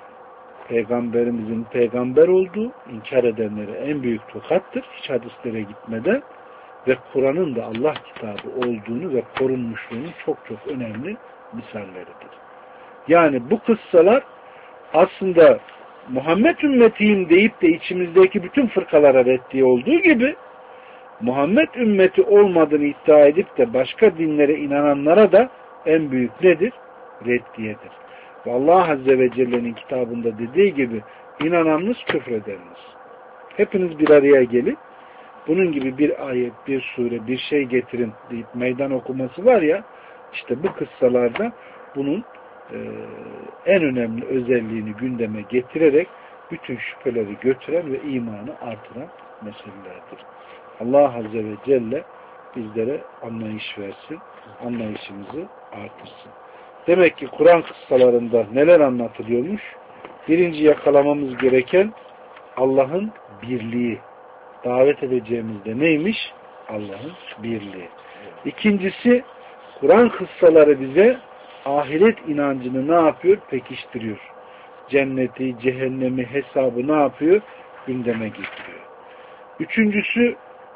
[SPEAKER 1] Peygamberimizin peygamber olduğu, inkar edenlere en büyük tokattır. Hiç hadislere gitmeden ve Kur'an'ın da Allah kitabı olduğunu ve korunmuşluğunun çok çok önemli misalleridir. Yani bu kıssalar aslında Muhammed ümmetiyim deyip de içimizdeki bütün fırkalara reddiye olduğu gibi Muhammed ümmeti olmadığını iddia edip de başka dinlere inananlara da en büyük nedir? Reddiyedir. Ve Allah Azze ve Celle'nin kitabında dediği gibi inananınız küfredeniniz. Hepiniz bir araya gelip bunun gibi bir ayet, bir sure, bir şey getirin deyip meydan okuması var ya, işte bu kıssalarda bunun e, en önemli özelliğini gündeme getirerek bütün şüpheleri götüren ve imanı artıran meselelerdir. Allah Azze ve Celle bizlere anlayış versin, anlayışımızı artırsın. Demek ki Kur'an kıssalarında neler anlatılıyormuş? Birinci yakalamamız gereken Allah'ın birliği. Davet edeceğimizde neymiş? Allah'ın birliği. İkincisi, Kur'an kıssaları bize ahiret inancını ne yapıyor? Pekiştiriyor. Cenneti, cehennemi, hesabı ne yapıyor? Gündeme getiriyor. Üçüncüsü,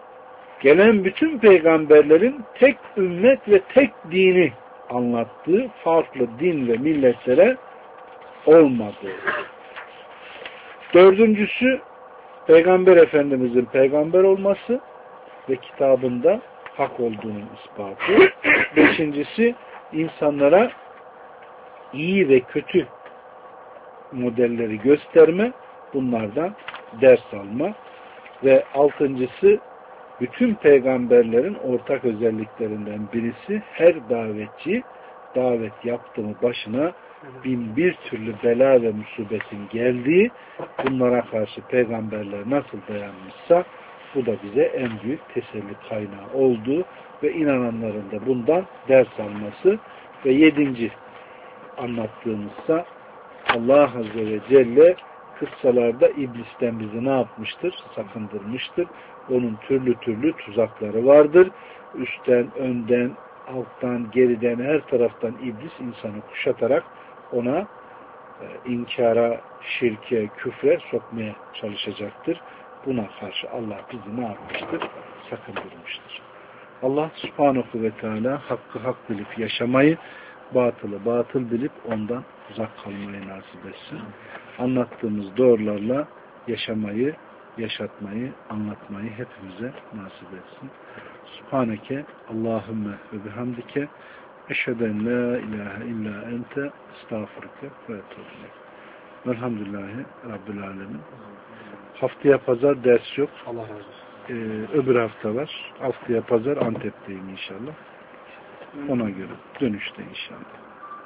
[SPEAKER 1] gelen bütün peygamberlerin tek ümmet ve tek dini anlattığı, farklı din ve milletlere olmadığı. Dördüncüsü, Peygamber Efendimizin peygamber olması ve kitabında hak olduğunun ispatı. Beşincisi, insanlara iyi ve kötü modelleri gösterme, bunlardan ders alma. Ve altıncısı, bütün peygamberlerin ortak özelliklerinden birisi, her davetçi davet yaptığı başına bin bir türlü bela ve musibetin geldiği, bunlara karşı peygamberler nasıl dayanmışsa bu da bize en büyük teselli kaynağı olduğu ve inananların da bundan ders alması. Ve yedinci anlattığımızsa Allah Azze ve Celle kıssalarda iblisten bizi ne yapmıştır? Sakındırmıştır. Onun türlü türlü tuzakları vardır. Üstten, önden, alttan, geriden, her taraftan iblis insanı kuşatarak ona e, inkara, şirke, küfre sokmaya çalışacaktır. Buna karşı Allah bizi ne yapmıştır? Sakındırmıştır. Allah subhanahu ve teala hakkı hak bilip yaşamayı, batılı batıl bilip ondan uzak kalmayı nasip etsin. Anlattığımız doğrularla yaşamayı, yaşatmayı, anlatmayı hepimize nasip etsin. Subhaneke Allahümme ve bihamdike eşheden la ilahe illa ente estağfurke ve etûbü. Velhamdülillahi Rabbil alemin. Haftaya pazar ders yok.
[SPEAKER 3] Allah razı olsun.
[SPEAKER 1] Ee, öbür hafta var. Haftaya pazar Antep'teyim inşallah. Ona göre dönüşte inşallah.